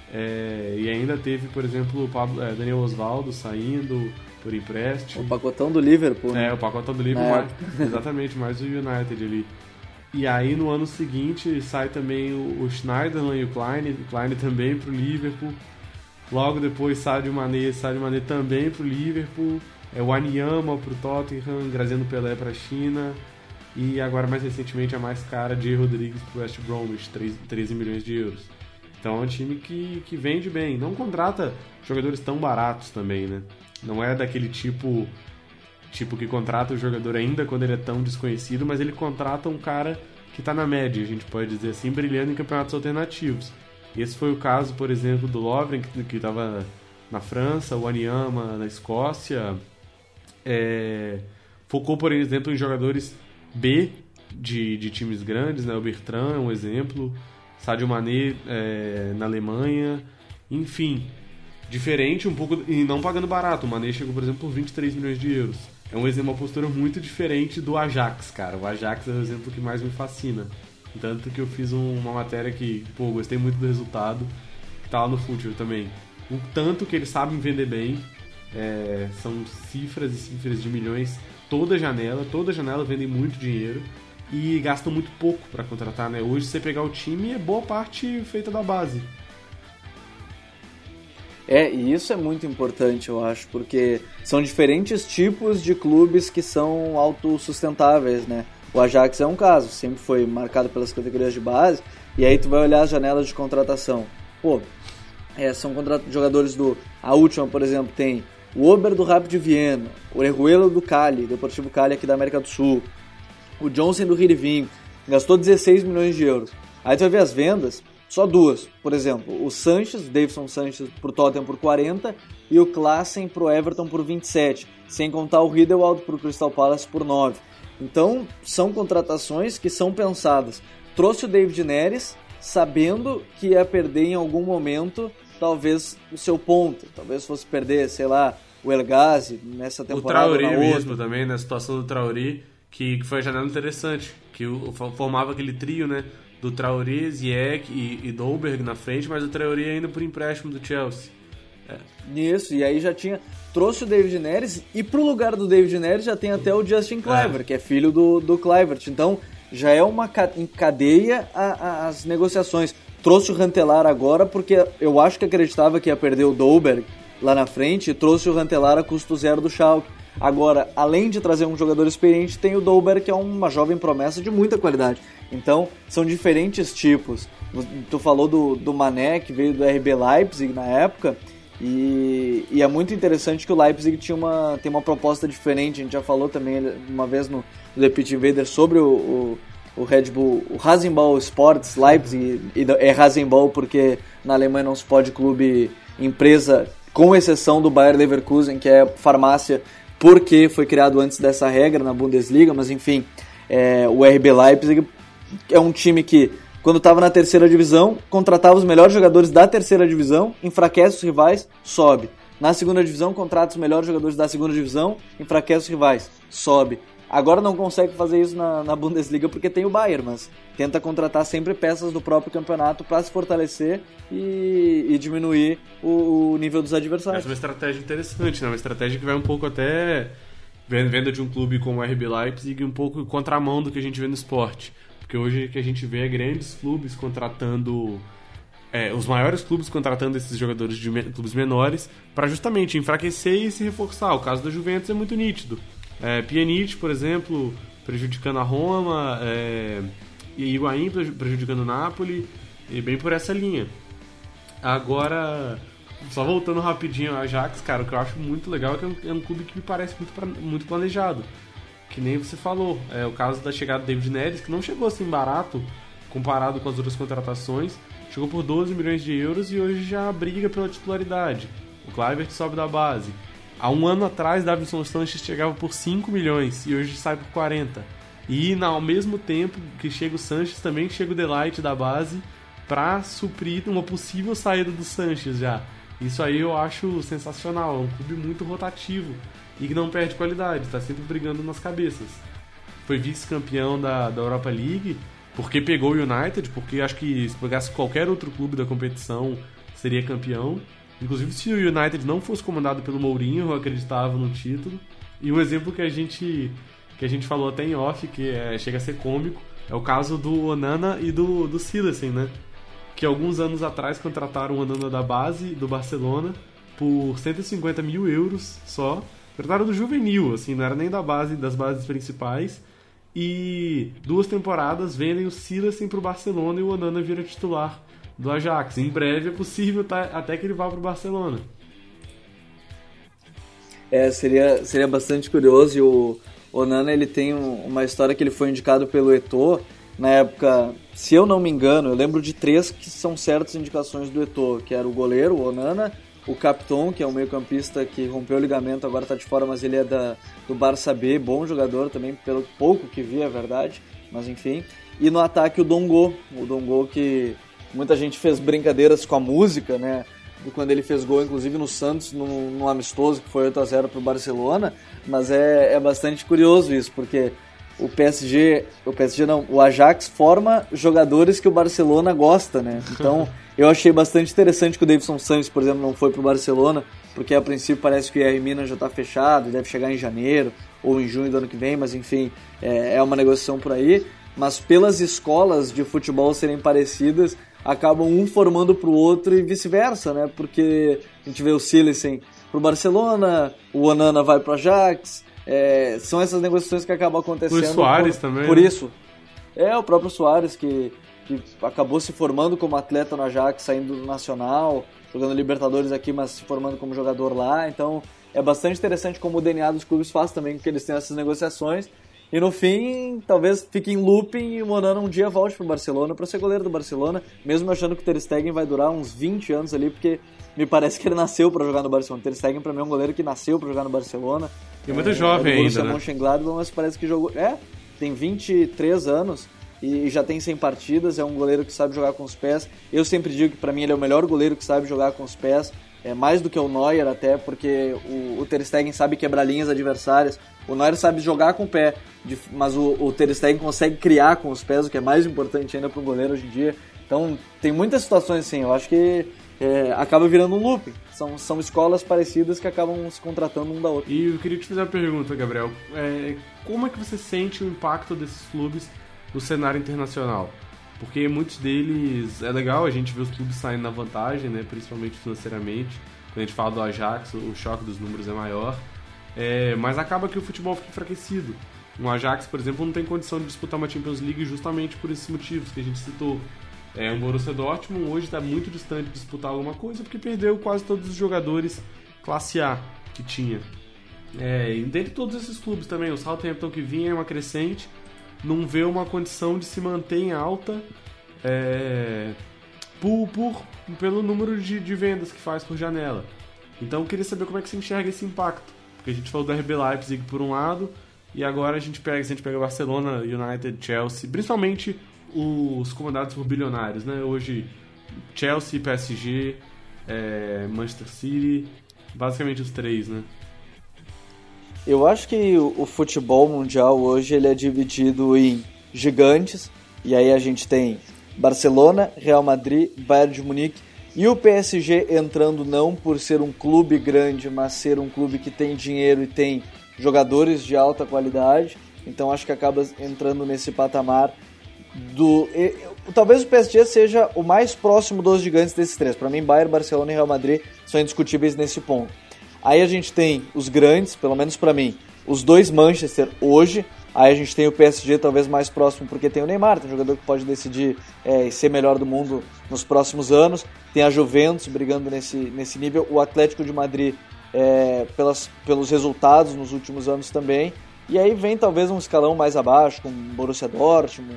É, e ainda teve, por exemplo, o Pablo, é, Daniel Osvaldo saindo por empréstimo. O pacotão do Liverpool. É, o pacotão do Liverpool, mais, exatamente, mais o United ali. E aí no ano seguinte sai também o, o Schneiderlin e o Klein, o Klein também pro Liverpool. Logo depois Sadio Mané, Sadio Mané também pro Liverpool. É o Wanyama pro Tottenham, Graziano Pelé pra China. E agora mais recentemente a mais cara, Jay Rodrigues pro West Bromwich, treze milhões de euros. Então é um time que, que vende bem, não contrata jogadores tão baratos também, né? Não é daquele tipo... Tipo, que contrata o jogador ainda quando ele é tão desconhecido, mas ele contrata um cara que tá na média, a gente pode dizer assim, brilhando em campeonatos alternativos. Esse foi o caso, por exemplo, do Lovren, que estava na França, o Wanyama na Escócia. É, focou, por exemplo, em jogadores B de, de times grandes, né? O Bertrand é um exemplo, Sadio Mané é, na Alemanha, enfim... Diferente um pouco, e não pagando barato. O Mané chegou, por exemplo, por vinte e três milhões de euros. É um exemplo, uma postura muito diferente do Ajax, cara. O Ajax é o exemplo que mais me fascina. Tanto que eu fiz um, uma matéria que, pô, gostei muito do resultado, que tá lá no Future também. O tanto que eles sabem vender bem, é, são cifras e cifras de milhões toda janela, toda janela vendem muito dinheiro e gastam muito pouco para contratar, né? Hoje, você pegar o time, é boa parte feita da base. É, e isso é muito importante, eu acho, porque são diferentes tipos de clubes que são autossustentáveis, né? O Ajax é um caso, sempre foi marcado pelas categorias de base, e aí tu vai olhar as janelas de contratação. Pô, é, são contrat- jogadores do... A última, por exemplo, tem o Ober do Rapid Viena, o Orejuela do Cali, Deportivo Cali aqui da América do Sul, o Johnson do Heerenveen, gastou dezesseis milhões de euros. Aí tu vai ver as vendas... Só duas, por exemplo, o Sanches, Davinson Sanches pro Tottenham por quarenta e o Klaassen pro Everton por vinte e sete, sem contar o Riedewald pro Crystal Palace por nove. Então, são contratações que são pensadas. Trouxe o David Neres sabendo que ia perder em algum momento, talvez, o seu ponto. Talvez fosse perder, sei lá, o El Ghazi nessa temporada. O Traoré na outra. mesmo também, na situação do Traoré, que, que foi uma janela interessante, que o, formava aquele trio, né? Do Traoré, Ziyech e, e Dolberg na frente, mas o Traoré ainda por empréstimo do Chelsea. É. Isso, e aí já tinha... Trouxe o David Neres e pro lugar do David Neres já tem até o Justin Kluivert, é. que é filho do, do Kluivert. Então já é uma ca- encadeia a, a, as negociações. Trouxe o Rantelar agora porque eu acho que acreditava que ia perder o Dolberg lá na frente e trouxe o Rantelar a custo zero do Schalke. Agora, além de trazer um jogador experiente, tem o Dolberg, que é uma jovem promessa de muita qualidade. Então, são diferentes tipos. Tu falou do, do Mané, que veio do R B Leipzig na época, e, e é muito interessante que o Leipzig tinha uma, tem uma proposta diferente. A gente já falou também uma vez no, no The Pitch Invader sobre o, o, o Red Bull, o Rasenball Sports Leipzig, e é Rasenball porque na Alemanha não se pode clube empresa, com exceção do Bayer Leverkusen, que é farmácia, porque foi criado antes dessa regra na Bundesliga, mas enfim, é, o R B Leipzig é um time que, quando estava na terceira divisão, contratava os melhores jogadores da terceira divisão, enfraquece os rivais, sobe. Na segunda divisão, contrata os melhores jogadores da segunda divisão, enfraquece os rivais, sobe. Agora não consegue fazer isso na, na Bundesliga porque tem o Bayern, mas tenta contratar sempre peças do próprio campeonato para se fortalecer e, e diminuir o, o nível dos adversários. Essa é uma estratégia interessante, né? Uma estratégia que vai um pouco até venda de um clube como o R B Leipzig, um pouco contramão do que a gente vê no esporte. Porque hoje o que a gente vê é grandes clubes contratando... É, os maiores clubes contratando esses jogadores de me- clubes menores para justamente enfraquecer e se reforçar. O caso da Juventus é muito nítido. É, Pjanic, por exemplo, prejudicando a Roma, é, e Higuaín prejudicando o Napoli, e bem por essa linha. Agora, só voltando rapidinho ao Ajax, cara, o que eu acho muito legal é que é um, é um clube que me parece muito, pra, muito planejado. Que nem você falou, é o caso da chegada do David Neres, que não chegou assim barato comparado com as outras contratações, chegou por doze milhões de euros e hoje já briga pela titularidade. O Kluivert sobe da base. Há um ano atrás, Davinson Sanchez chegava por cinco milhões e hoje sai por quarenta. E ao mesmo tempo que chega o Sanchez, também chega o Delight da base para suprir uma possível saída do Sanchez já. Isso aí eu acho sensacional, é um clube muito rotativo e que não perde qualidade, está sempre brigando nas cabeças. Foi vice-campeão da, da Europa League porque pegou o United, porque acho que se pegasse qualquer outro clube da competição seria campeão. Inclusive, se o United não fosse comandado pelo Mourinho, eu acreditava no título. E um exemplo que a gente, que a gente falou até em off, que é, chega a ser cômico, é o caso do Onana e do, do Silasen, né? Que alguns anos atrás contrataram o Onana da base do Barcelona por cento e cinquenta mil euros só. Contrataram do juvenil, assim, não era nem da base, das bases principais. E duas temporadas vendem o Silasen pro Barcelona e o Onana vira titular do Ajax. Em breve é possível tá, até que ele vá pro Barcelona. É, seria, seria bastante curioso. E o Onana, ele tem um, uma história que ele foi indicado pelo Eto'o na época, se eu não me engano, eu lembro de três que são certas indicações do Eto'o, que era o goleiro, o Onana, o Capitão, que é um meio-campista que rompeu o ligamento, agora tá de fora, mas ele é da, do Barça B, bom jogador também, pelo pouco que vi, é verdade, mas enfim. E no ataque o Dongo, o Dongo que muita gente fez brincadeiras com a música, né, quando ele fez gol, inclusive no Santos, num, num amistoso que foi oito a zero pro Barcelona, mas é, é bastante curioso isso, porque o P S G, o P S G não, o Ajax forma jogadores que o Barcelona gosta, né? Então, eu achei bastante interessante que o Davinson Sanchez, por exemplo, não foi pro Barcelona, porque a princípio parece que o I R Minas já tá fechado, deve chegar em janeiro ou em junho do ano que vem, mas enfim, é, é uma negociação por aí. Mas pelas escolas de futebol serem parecidas, acabam um formando pro outro e vice-versa, né? Porque a gente vê o Silasen pro Barcelona, o Onana vai pro Ajax. É, são essas negociações que acabam acontecendo. O Suárez por, também. Por né? isso. É, o próprio Suárez, que, que acabou se formando como atleta no Ajax, saindo do Nacional, jogando Libertadores aqui, mas se formando como jogador lá. Então, é bastante interessante como o D N A dos clubes faz também, que eles têm essas negociações. E no fim, talvez fique em looping e o Onana um dia volte pro Barcelona para ser goleiro do Barcelona, mesmo achando que o Ter Stegen vai durar uns vinte anos ali, porque me parece que ele nasceu para jogar no Barcelona. O Ter Stegen para mim é um goleiro que nasceu para jogar no Barcelona. E muito é, jovem é ainda, né? Mönchengladbach, mas parece que jogou... É, tem vinte e três anos e já tem cem partidas, é um goleiro que sabe jogar com os pés. Eu sempre digo que para mim ele é o melhor goleiro que sabe jogar com os pés. É mais do que o Neuer até, porque o, o Ter Stegen sabe quebrar linhas adversárias. O Neuer sabe jogar com o pé, mas o, o Ter Stegen consegue criar com os pés, o que é mais importante ainda para um goleiro hoje em dia. Então tem muitas situações assim, eu acho que é, acaba virando um loop. São, são escolas parecidas que acabam se contratando um da outra. E eu queria te fazer uma pergunta, Gabriel. É, como é que você sente o impacto desses clubes no cenário internacional? Porque muitos deles, é legal a gente ver os clubes saindo na vantagem, né, principalmente financeiramente. Quando a gente fala do Ajax, o choque dos números é maior. É, mas acaba que o futebol fica enfraquecido. Um Ajax, por exemplo, não tem condição de disputar uma Champions League justamente por esses motivos que a gente citou. É, um Borussia Dortmund hoje está muito distante de disputar alguma coisa porque perdeu quase todos os jogadores classe A que tinha. É, e dentre todos esses clubes também, o Southampton que vinha é uma crescente, não vê uma condição de se manter em alta é, por, por, pelo número de, de vendas que faz por janela. Então eu queria saber como é que você enxerga esse impacto. Porque a gente falou do R B Leipzig por um lado, e agora a gente pega, se a gente pega Barcelona, United, Chelsea, principalmente os comandados por bilionários, né? Hoje Chelsea, P S G, é, Manchester City, basicamente os três, né? Eu acho que o futebol mundial hoje ele é dividido em gigantes, e aí a gente tem Barcelona, Real Madrid, Bayern de Munique e o P S G entrando não por ser um clube grande, mas ser um clube que tem dinheiro e tem jogadores de alta qualidade. Então acho que acaba entrando nesse patamar do... Talvez o P S G seja o mais próximo dos gigantes desses três. Para mim, Bayern, Barcelona e Real Madrid são indiscutíveis nesse ponto. Aí a gente tem os grandes, pelo menos para mim, os dois Manchester hoje. Aí a gente tem o P S G talvez mais próximo porque tem o Neymar, tem um jogador que pode decidir é, ser melhor do mundo nos próximos anos. Tem a Juventus brigando nesse, nesse nível. O Atlético de Madrid é, pelas, pelos resultados nos últimos anos também. E aí vem talvez um escalão mais abaixo, com o Borussia Dortmund,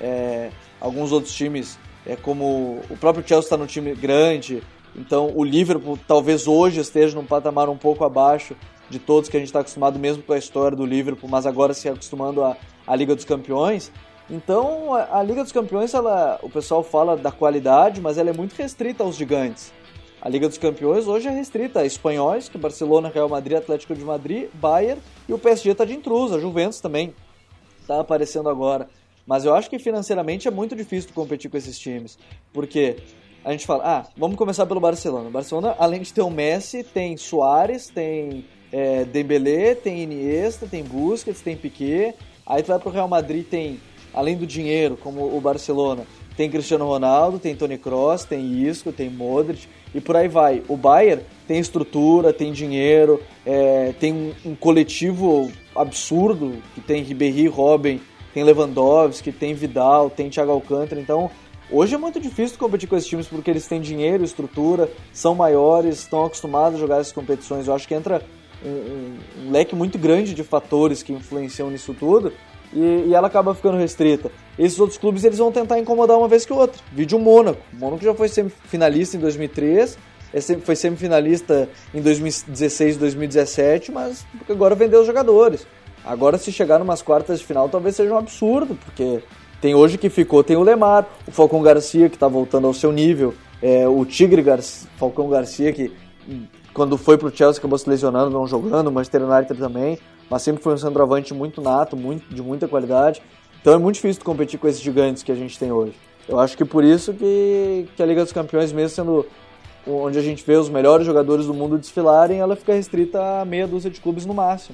é, alguns outros times, é, como o próprio Chelsea está no time grande. Então o Liverpool talvez hoje esteja num patamar um pouco abaixo de todos que a gente está acostumado mesmo com a história do Liverpool, mas agora se acostumando à, à Liga dos Campeões. Então a, a Liga dos Campeões, ela, o pessoal fala da qualidade, mas ela é muito restrita aos gigantes. A Liga dos Campeões hoje é restrita a espanhóis, que é Barcelona, Real Madrid, Atlético de Madrid, Bayern, e o P S G está de intruso, a Juventus também está aparecendo agora. Mas eu acho que financeiramente é muito difícil competir com esses times, porque a gente fala, ah, vamos começar pelo Barcelona. O Barcelona, além de ter o Messi, tem Suárez, tem é, Dembélé, tem Iniesta, tem Busquets, tem Piqué. Aí tu vai pro Real Madrid, tem, além do dinheiro, como o Barcelona, tem Cristiano Ronaldo, tem Toni Kroos, tem Isco, tem Modric, e por aí vai. O Bayern tem estrutura, tem dinheiro, é, tem um, um coletivo absurdo, que tem Ribéry, Robben, tem Lewandowski, tem Vidal, tem Thiago Alcântara. Então hoje é muito difícil competir com esses times porque eles têm dinheiro, estrutura, são maiores, estão acostumados a jogar essas competições. Eu acho que entra um, um, um leque muito grande de fatores que influenciam nisso tudo, e, e ela acaba ficando restrita. Esses outros clubes eles vão tentar incomodar uma vez que outra. Vídeo o Mônaco. O Mônaco já foi semifinalista em dois mil e três, foi semifinalista em dois mil e dezesseis, dois mil e dezessete, mas agora vendeu os jogadores. Agora, se chegar numas quartas de final, talvez seja um absurdo, porque tem hoje que ficou, tem o Lemar, o Falcão Garcia, que está voltando ao seu nível, é, o Tigre Garcia, Falcão Garcia, que quando foi pro Chelsea acabou se lesionando, não jogando, o Manchester United também, mas sempre foi um centroavante muito nato, muito, de muita qualidade. Então é muito difícil competir com esses gigantes que a gente tem hoje. Eu acho que por isso que, que a Liga dos Campeões, mesmo sendo onde a gente vê os melhores jogadores do mundo desfilarem, ela fica restrita a meia dúzia de clubes no máximo.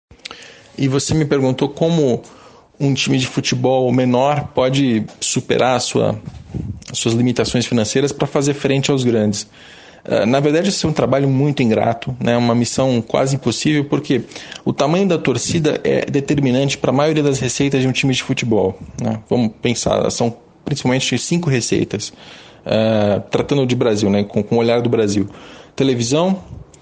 E você me perguntou como um time de futebol menor pode superar a sua, as suas limitações financeiras para fazer frente aos grandes. Na verdade, esse é um trabalho muito ingrato, né? Uma missão quase impossível, porque o tamanho da torcida é determinante para a maioria das receitas de um time de futebol, né? Vamos pensar, são principalmente cinco receitas, uh, tratando de Brasil, né? com, com o olhar do Brasil. Televisão,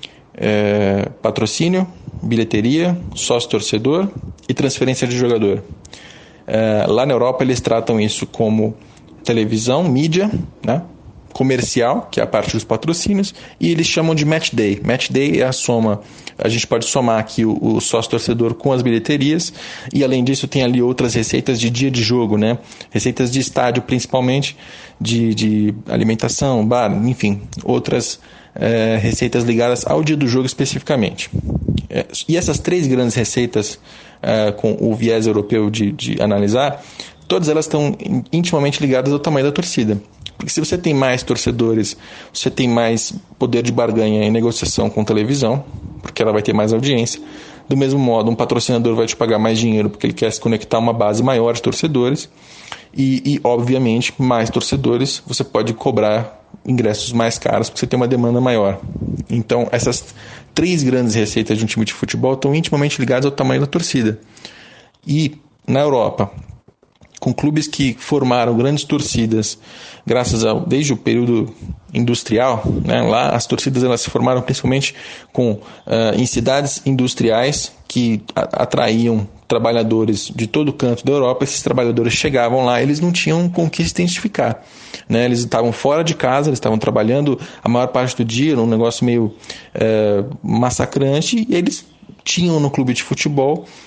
é, patrocínio, bilheteria, sócio-torcedor e transferência de jogador. É, lá na Europa eles tratam isso como televisão, mídia, né? Comercial, que é a parte dos patrocínios, e eles chamam de match day. Match day é a soma, a gente pode somar aqui o, o sócio-torcedor com as bilheterias, e além disso tem ali outras receitas de dia de jogo, né? Receitas de estádio principalmente, de, de alimentação, bar, enfim, outras é, receitas ligadas ao dia do jogo especificamente. É, e essas três grandes receitas, é, com o viés europeu de, de analisar, todas elas estão intimamente ligadas ao tamanho da torcida. Porque se você tem mais torcedores, você tem mais poder de barganha em negociação com televisão, porque ela vai ter mais audiência. Do mesmo modo, um patrocinador vai te pagar mais dinheiro porque ele quer se conectar a uma base maior de torcedores. E, e obviamente, mais torcedores, você pode cobrar ingressos mais caros porque você tem uma demanda maior. Então, essas três grandes receitas de um time de futebol estão intimamente ligadas ao tamanho da torcida. E, na Europa, com clubes que formaram grandes torcidas graças ao, desde o período industrial, né? Lá as torcidas elas se formaram principalmente com, uh, em cidades industriais que a, atraíam trabalhadores de todo canto da Europa. Esses trabalhadores chegavam lá, eles não tinham com o que se identificar, né? Eles estavam fora de casa, eles estavam trabalhando a maior parte do dia, num negócio meio uh, massacrante, e eles tinham no clube de futebol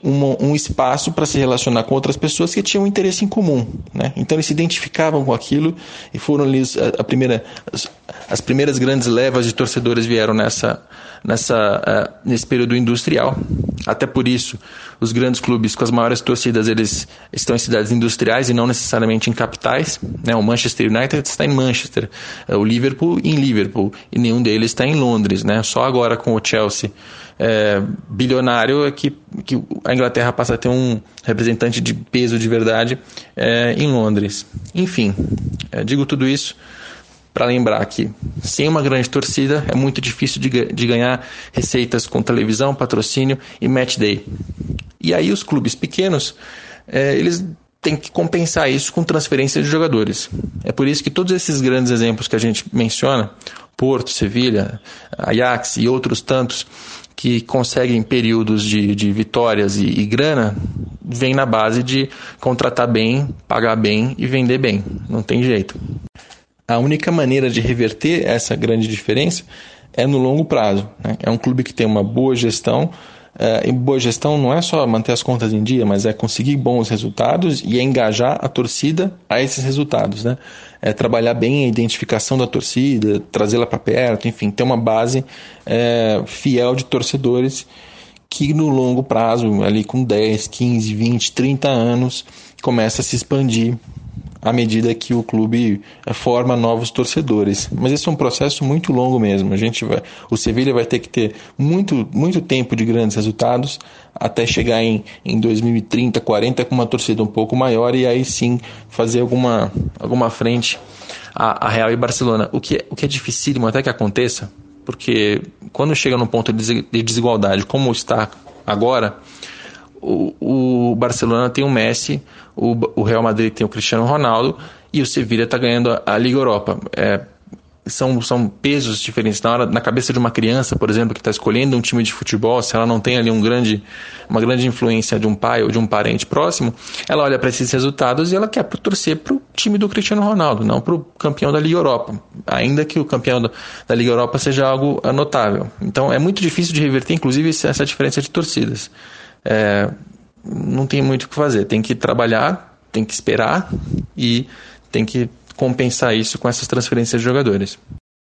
um, um espaço para se relacionar com outras pessoas que tinham um interesse em comum, né? Então eles se identificavam com aquilo e foram ali a, a primeira, as, as primeiras grandes levas de torcedores vieram nessa, nessa, uh, nesse período industrial. Até por isso, os grandes clubes com as maiores torcidas, eles estão em cidades industriais e não necessariamente em capitais, né? O Manchester United está em Manchester, o Liverpool em Liverpool, e nenhum deles está em Londres, né? Só agora com o Chelsea é, bilionário é que, que a Inglaterra passa a ter um representante de peso de verdade é, em Londres. Enfim, é, digo tudo isso para lembrar que sem uma grande torcida é muito difícil de, de ganhar receitas com televisão, patrocínio e match day. E aí os clubes pequenos, é, eles têm que compensar isso com transferência de jogadores. É por isso que todos esses grandes exemplos que a gente menciona, Porto, Sevilha, Ajax e outros tantos, que conseguem períodos de, de vitórias e, e grana, vem na base de contratar bem, pagar bem e vender bem. Não tem jeito. A única maneira de reverter essa grande diferença é no longo prazo, né? É um clube que tem uma boa gestão, é, e boa gestão não é só manter as contas em dia, mas é conseguir bons resultados e é engajar a torcida a esses resultados, né? É trabalhar bem a identificação da torcida, trazê-la para perto, enfim, ter uma base é, fiel de torcedores que no longo prazo, ali com dez, quinze, vinte, trinta anos, começa a se expandir à medida que o clube forma novos torcedores. Mas esse é um processo muito longo mesmo. A gente vai, o Sevilha vai ter que ter muito, muito tempo de grandes resultados até chegar em, em dois mil e trinta, quarenta com uma torcida um pouco maior e aí sim fazer alguma, alguma frente a, a Real e Barcelona. O que, o que é dificílimo até que aconteça, porque quando chega num ponto de desigualdade como está agora, o, o Barcelona tem o Messi, o, o Real Madrid tem o Cristiano Ronaldo e o Sevilha está ganhando a, a Liga Europa. É, são, são pesos diferentes. Na, hora, na cabeça de uma criança, por exemplo, que está escolhendo um time de futebol, se ela não tem ali um grande, uma grande influência de um pai ou de um parente próximo, ela olha para esses resultados e ela quer torcer para o time do Cristiano Ronaldo, não para o campeão da Liga Europa, ainda que o campeão da, da Liga Europa seja algo notável. Então é muito difícil de reverter, inclusive, essa diferença de torcidas. É, não tem muito o que fazer, tem que trabalhar, tem que esperar e tem que compensar isso com essas transferências de jogadores.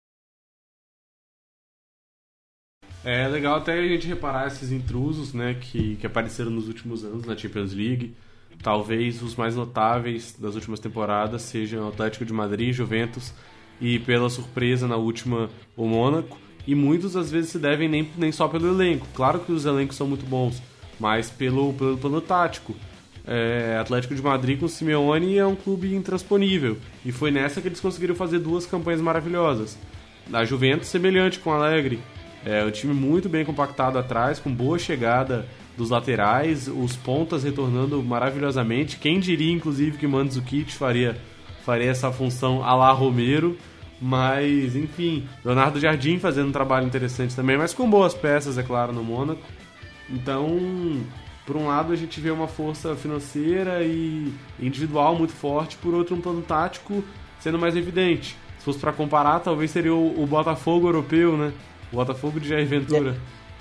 É legal até a gente reparar esses intrusos, né, que, que apareceram nos últimos anos na Champions League. Talvez os mais notáveis das últimas temporadas sejam o Atlético de Madrid, Juventus e, pela surpresa, na última, o Mônaco. E muitos às vezes se devem nem, nem só pelo elenco. Claro que os elencos são muito bons, mas pelo, pelo, pelo tático. É, Atlético de Madrid com o Simeone é um clube intransponível, e foi nessa que eles conseguiram fazer duas campanhas maravilhosas. A Juventus semelhante com o Allegri, é um time muito bem compactado atrás, com boa chegada dos laterais, os pontas retornando maravilhosamente. Quem diria inclusive que Mandzukic faria, faria essa função à la Romero, mas enfim, Leonardo Jardim fazendo um trabalho interessante também, mas com boas peças, é claro, no Mônaco. Então, por um lado a gente vê uma força financeira e individual muito forte, por outro um plano tático sendo mais evidente. Se fosse para comparar, talvez seria o, o Botafogo europeu, né? O Botafogo de Jair Ventura.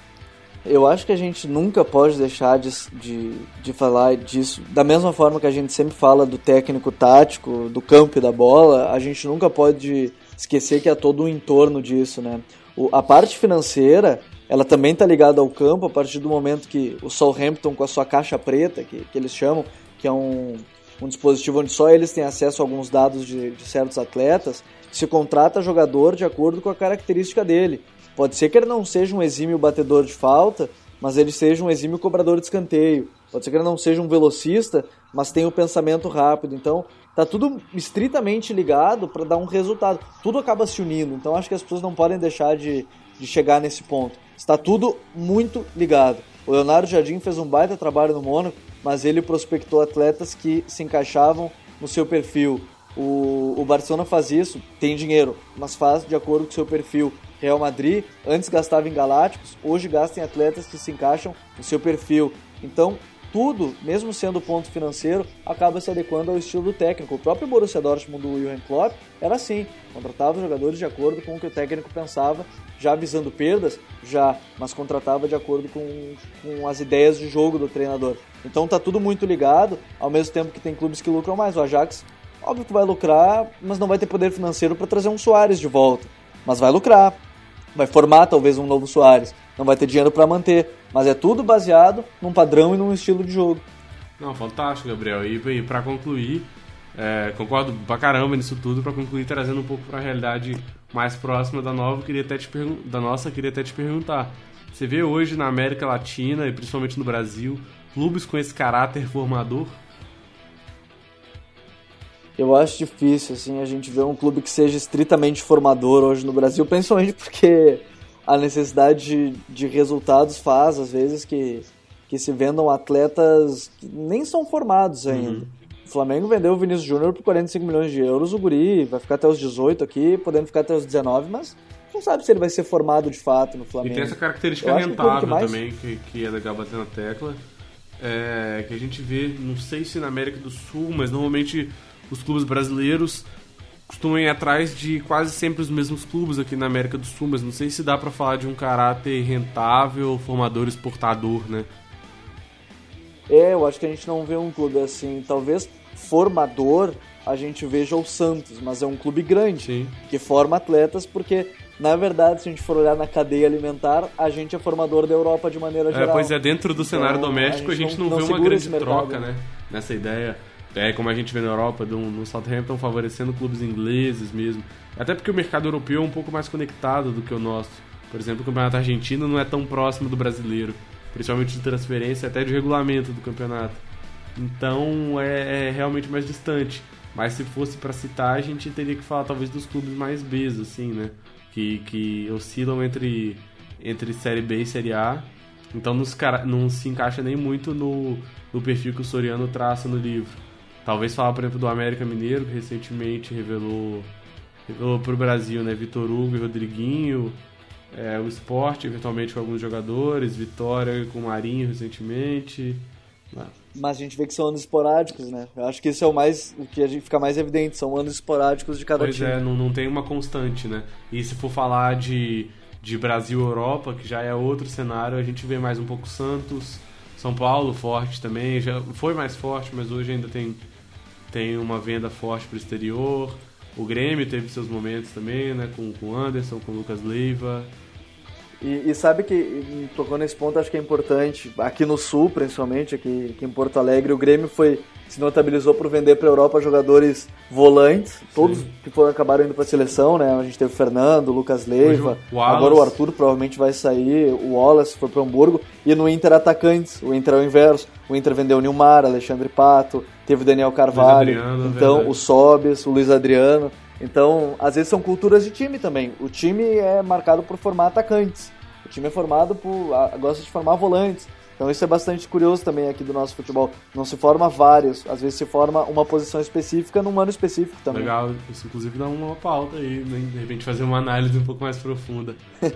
Eu acho que a gente nunca pode deixar de, de, de falar disso. Da mesma forma que a gente sempre fala do técnico tático, do campo e da bola, a gente nunca pode esquecer que há todo um entorno disso, né? O, a parte financeira, ela também está ligada ao campo a partir do momento que o Southampton, com a sua caixa preta, que, que eles chamam, que é um, um dispositivo onde só eles têm acesso a alguns dados de, de certos atletas, se contrata jogador de acordo com a característica dele. Pode ser que ele não seja um exímio batedor de falta, mas ele seja um exímio cobrador de escanteio. Pode ser que ele não seja um velocista, mas tenha o pensamento rápido. Então, tá tudo estritamente ligado para dar um resultado. Tudo acaba se unindo. Então, acho que as pessoas não podem deixar de, de chegar nesse ponto. Está tudo muito ligado. O Leonardo Jardim fez um baita trabalho no Mônaco, mas ele prospectou atletas que se encaixavam no seu perfil. O, o Barcelona faz isso, tem dinheiro, mas faz de acordo com o seu perfil. Real Madrid, antes gastava em galácticos, hoje gasta em atletas que se encaixam no seu perfil. Então, tudo, mesmo sendo ponto financeiro, acaba se adequando ao estilo do técnico. O próprio Borussia Dortmund do Jürgen Klopp era assim, contratava os jogadores de acordo com o que o técnico pensava, já visando perdas, já, mas contratava de acordo com, com as ideias de jogo do treinador. Então tá tudo muito ligado, ao mesmo tempo que tem clubes que lucram mais. O Ajax, óbvio que vai lucrar, mas não vai ter poder financeiro para trazer um Suárez de volta, mas vai lucrar, vai formar talvez um novo Suárez, não vai ter dinheiro para manter, mas é tudo baseado num padrão e num estilo de jogo. Não, fantástico, Gabriel. E, e para concluir, é, concordo pra caramba nisso tudo, para concluir trazendo um pouco para a realidade mais próxima da nova, queria até te pergun- da nossa, queria até te perguntar. Você vê hoje na América Latina e principalmente no Brasil, clubes com esse caráter formador? Eu acho difícil, assim, a gente ver um clube que seja estritamente formador hoje no Brasil, principalmente porque a necessidade de, de resultados faz, às vezes, que, que se vendam atletas que nem são formados ainda. Uhum. O Flamengo vendeu o Vinícius Júnior por quarenta e cinco milhões de euros, o guri vai ficar até os dezoito aqui, podendo ficar até os dezenove, mas não sabe se ele vai ser formado de fato no Flamengo. E tem essa característica rentável que mais... também, que, que é legal bater na tecla, é, que a gente vê, não sei se na América do Sul, mas normalmente os clubes brasileiros costumam ir atrás de quase sempre os mesmos clubes aqui na América do Sul, mas não sei se dá pra falar de um caráter rentável, formador, exportador, né? É, eu acho que a gente não vê um clube assim, talvez formador a gente veja o Santos, mas é um clube grande, sim, que forma atletas, porque na verdade, se a gente for olhar na cadeia alimentar, a gente é formador da Europa de maneira geral. É, pois é, dentro do cenário então, doméstico a gente, a gente não, não, não vê uma grande troca, né, nessa ideia. É como a gente vê na Europa, no Southampton favorecendo clubes ingleses mesmo. Até porque o mercado europeu é um pouco mais conectado do que o nosso. Por exemplo, o campeonato argentino não é tão próximo do brasileiro, principalmente de transferência, até de regulamento do campeonato. Então é, é realmente mais distante. Mas se fosse para citar, a gente teria que falar talvez dos clubes mais Bs, assim, né? Que, que oscilam entre, entre Série B e Série A. Então não se, não se encaixa nem muito no, no perfil que o Soriano traça no livro. Talvez falar, por exemplo, do América Mineiro, que recentemente revelou, revelou para o Brasil, né? Vitor Hugo e Rodriguinho, é, o Sport, eventualmente com alguns jogadores, Vitória com o Marinho recentemente. Mas a gente vê que são anos esporádicos, né? Eu acho que isso é o mais, o que a gente fica mais evidente, são anos esporádicos de cada pois time. Pois é, não, não tem uma constante, né? E se for falar de, de Brasil e Europa, que já é outro cenário, a gente vê mais um pouco Santos, São Paulo forte também, já foi mais forte, mas hoje ainda tem, tem uma venda forte para o exterior. O Grêmio teve seus momentos também, né? Com o Anderson, com o Lucas Leiva. E, e sabe que, tocou nesse ponto, acho que é importante, aqui no Sul, principalmente, aqui, aqui em Porto Alegre, o Grêmio foi, se notabilizou por vender para a Europa jogadores volantes, todos Sim. que foram, acabaram indo para a seleção, né? A gente teve o Fernando, o Lucas Leiva, o agora o Arthur provavelmente vai sair, o Wallace foi para o Hamburgo, e no Inter atacantes, o Inter é o inverso, o Inter vendeu o Nilmar, Alexandre Pato, teve o Daniel Carvalho, Adriano, então verdade. o Sobes, o Luiz Adriano. Então, às vezes são culturas de time também. O time é marcado por formar atacantes. O time é formado por... gosta de formar volantes. Então isso é bastante curioso também aqui do nosso futebol. Não se forma vários. Às vezes se forma uma posição específica num ano específico também. Legal. Isso inclusive dá uma pauta aí, né? De repente fazer uma análise um pouco mais profunda.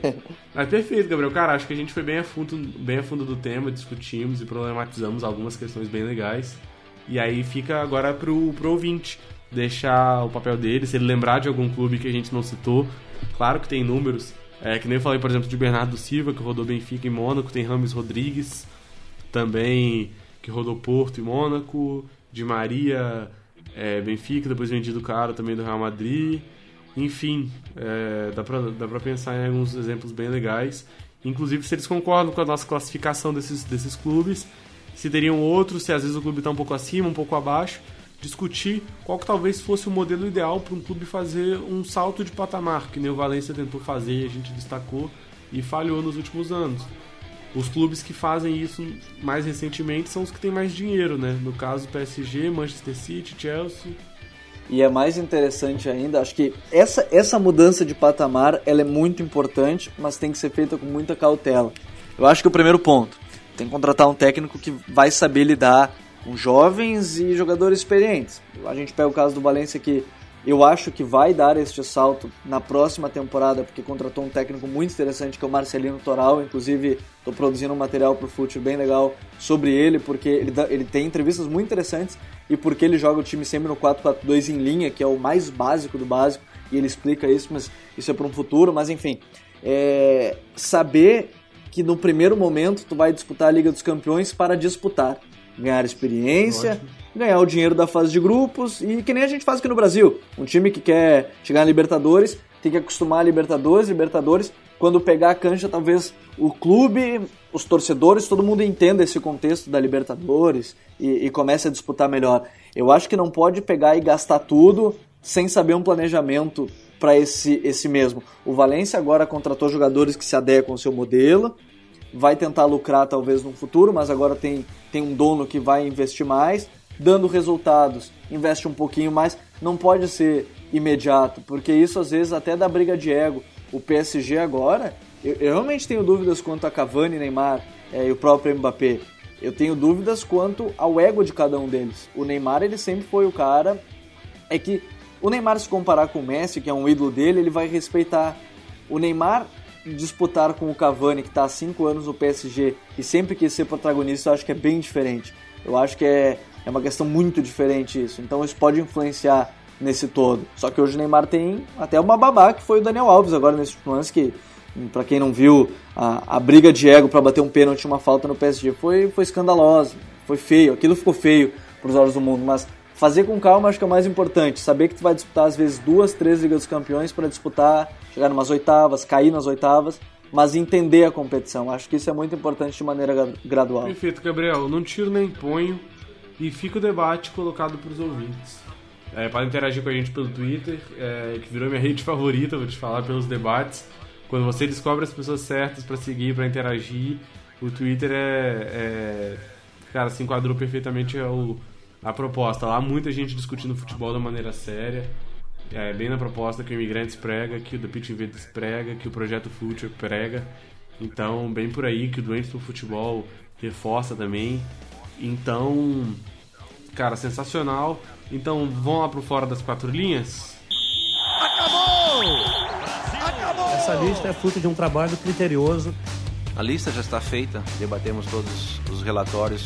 Mas perfeito, Gabriel. Cara, acho que a gente foi bem a fundo, bem a fundo do tema. Discutimos e problematizamos algumas questões bem legais. E aí fica agora pro, pro ouvinte deixar o papel dele, se ele lembrar de algum clube que a gente não citou. Claro que tem números, é, que nem eu falei, por exemplo, de Bernardo Silva, que rodou Benfica e Mônaco, tem Rames Rodrigues também, que rodou Porto e Mônaco, Di Maria, é, Benfica, depois vendido caro também do Real Madrid. Enfim, é, dá, pra, dá pra pensar em alguns exemplos bem legais, inclusive se eles concordam com a nossa classificação desses, desses clubes, se teriam outros, se às vezes o clube está um pouco acima, um pouco abaixo, discutir qual que talvez fosse o modelo ideal para um clube fazer um salto de patamar, que nem o Valência tentou fazer e a gente destacou e falhou nos últimos anos. Os clubes que fazem isso mais recentemente são os que têm mais dinheiro, né? No caso, P S G, Manchester City, Chelsea. E é mais interessante ainda, acho que essa, essa mudança de patamar ela é muito importante, mas tem que ser feita com muita cautela. Eu acho que o primeiro ponto, tem que contratar um técnico que vai saber lidar com jovens e jogadores experientes. A gente pega o caso do Valência que Eu acho que vai dar este salto na próxima temporada, porque contratou um técnico muito interessante, que é o Marcelino Toral. Inclusive, estou produzindo um material para o Futebol bem legal sobre ele, porque ele, dá, ele tem entrevistas muito interessantes e porque ele joga o time sempre no quatro quatro dois em linha, que é o mais básico do básico, e ele explica isso, mas isso é para um futuro. Mas enfim, é, saber que no primeiro momento tu vai disputar a Liga dos Campeões para disputar, ganhar experiência, ótimo, ganhar o dinheiro da fase de grupos, e que nem a gente faz aqui no Brasil. Um time que quer chegar na Libertadores tem que acostumar a Libertadores, Libertadores, quando pegar a cancha, talvez o clube, os torcedores, todo mundo entenda esse contexto da Libertadores e, e comece a disputar melhor. Eu acho que não pode pegar e gastar tudo sem saber um planejamento para esse, esse mesmo. O Valência agora contratou jogadores que se adequam ao seu modelo, vai tentar lucrar talvez no futuro, mas agora tem, tem um dono que vai investir mais, dando resultados, investe um pouquinho mais, não pode ser imediato, porque isso às vezes até dá briga de ego. O P S G agora, eu, eu realmente tenho dúvidas quanto a Cavani, Neymar é, e o próprio Mbappé. Eu tenho dúvidas quanto ao ego de cada um deles. O Neymar, ele sempre foi o cara, é que o Neymar, se comparar com o Messi, que é um ídolo dele, ele vai respeitar. O Neymar disputar com o Cavani, que está há cinco anos no P S G e sempre quis ser protagonista, eu acho que é bem diferente. Eu acho que é, é uma questão muito diferente isso. Então isso pode influenciar nesse todo. Só que hoje o Neymar tem até uma babá, que foi o Daniel Alves agora nesse lance, que, pra quem não viu, a, a briga de ego pra bater um pênalti, uma falta no P S G foi, foi escandalosa, foi feio, aquilo ficou feio pros olhos do mundo, mas fazer com calma acho que é o mais importante, saber que tu vai disputar às vezes duas, três Ligas dos Campeões para disputar, chegar numas oitavas, cair nas oitavas, mas entender a competição. Acho que isso é muito importante de maneira gradual. Perfeito, Gabriel. Não tiro nem ponho e fica o debate colocado para os ouvintes. É, podem interagir com a gente pelo Twitter, é, que virou minha rede favorita, vou te falar, pelos debates. Quando você descobre as pessoas certas para seguir, para interagir, o Twitter é, é... Cara, se enquadrou perfeitamente ao... a proposta. Lá muita gente discutindo futebol da maneira séria, é, bem na proposta que o Imigrantes prega, que o The Pitch Invaders prega, que o Projeto Future prega. Então, bem por aí, que o Doentes do Futebol reforça também. Então, cara, sensacional. Então, vamos lá pro Fora das Quatro Linhas? Acabou! Acabou! Essa lista é fruto de um trabalho criterioso. A lista já está feita, debatemos todos os relatórios.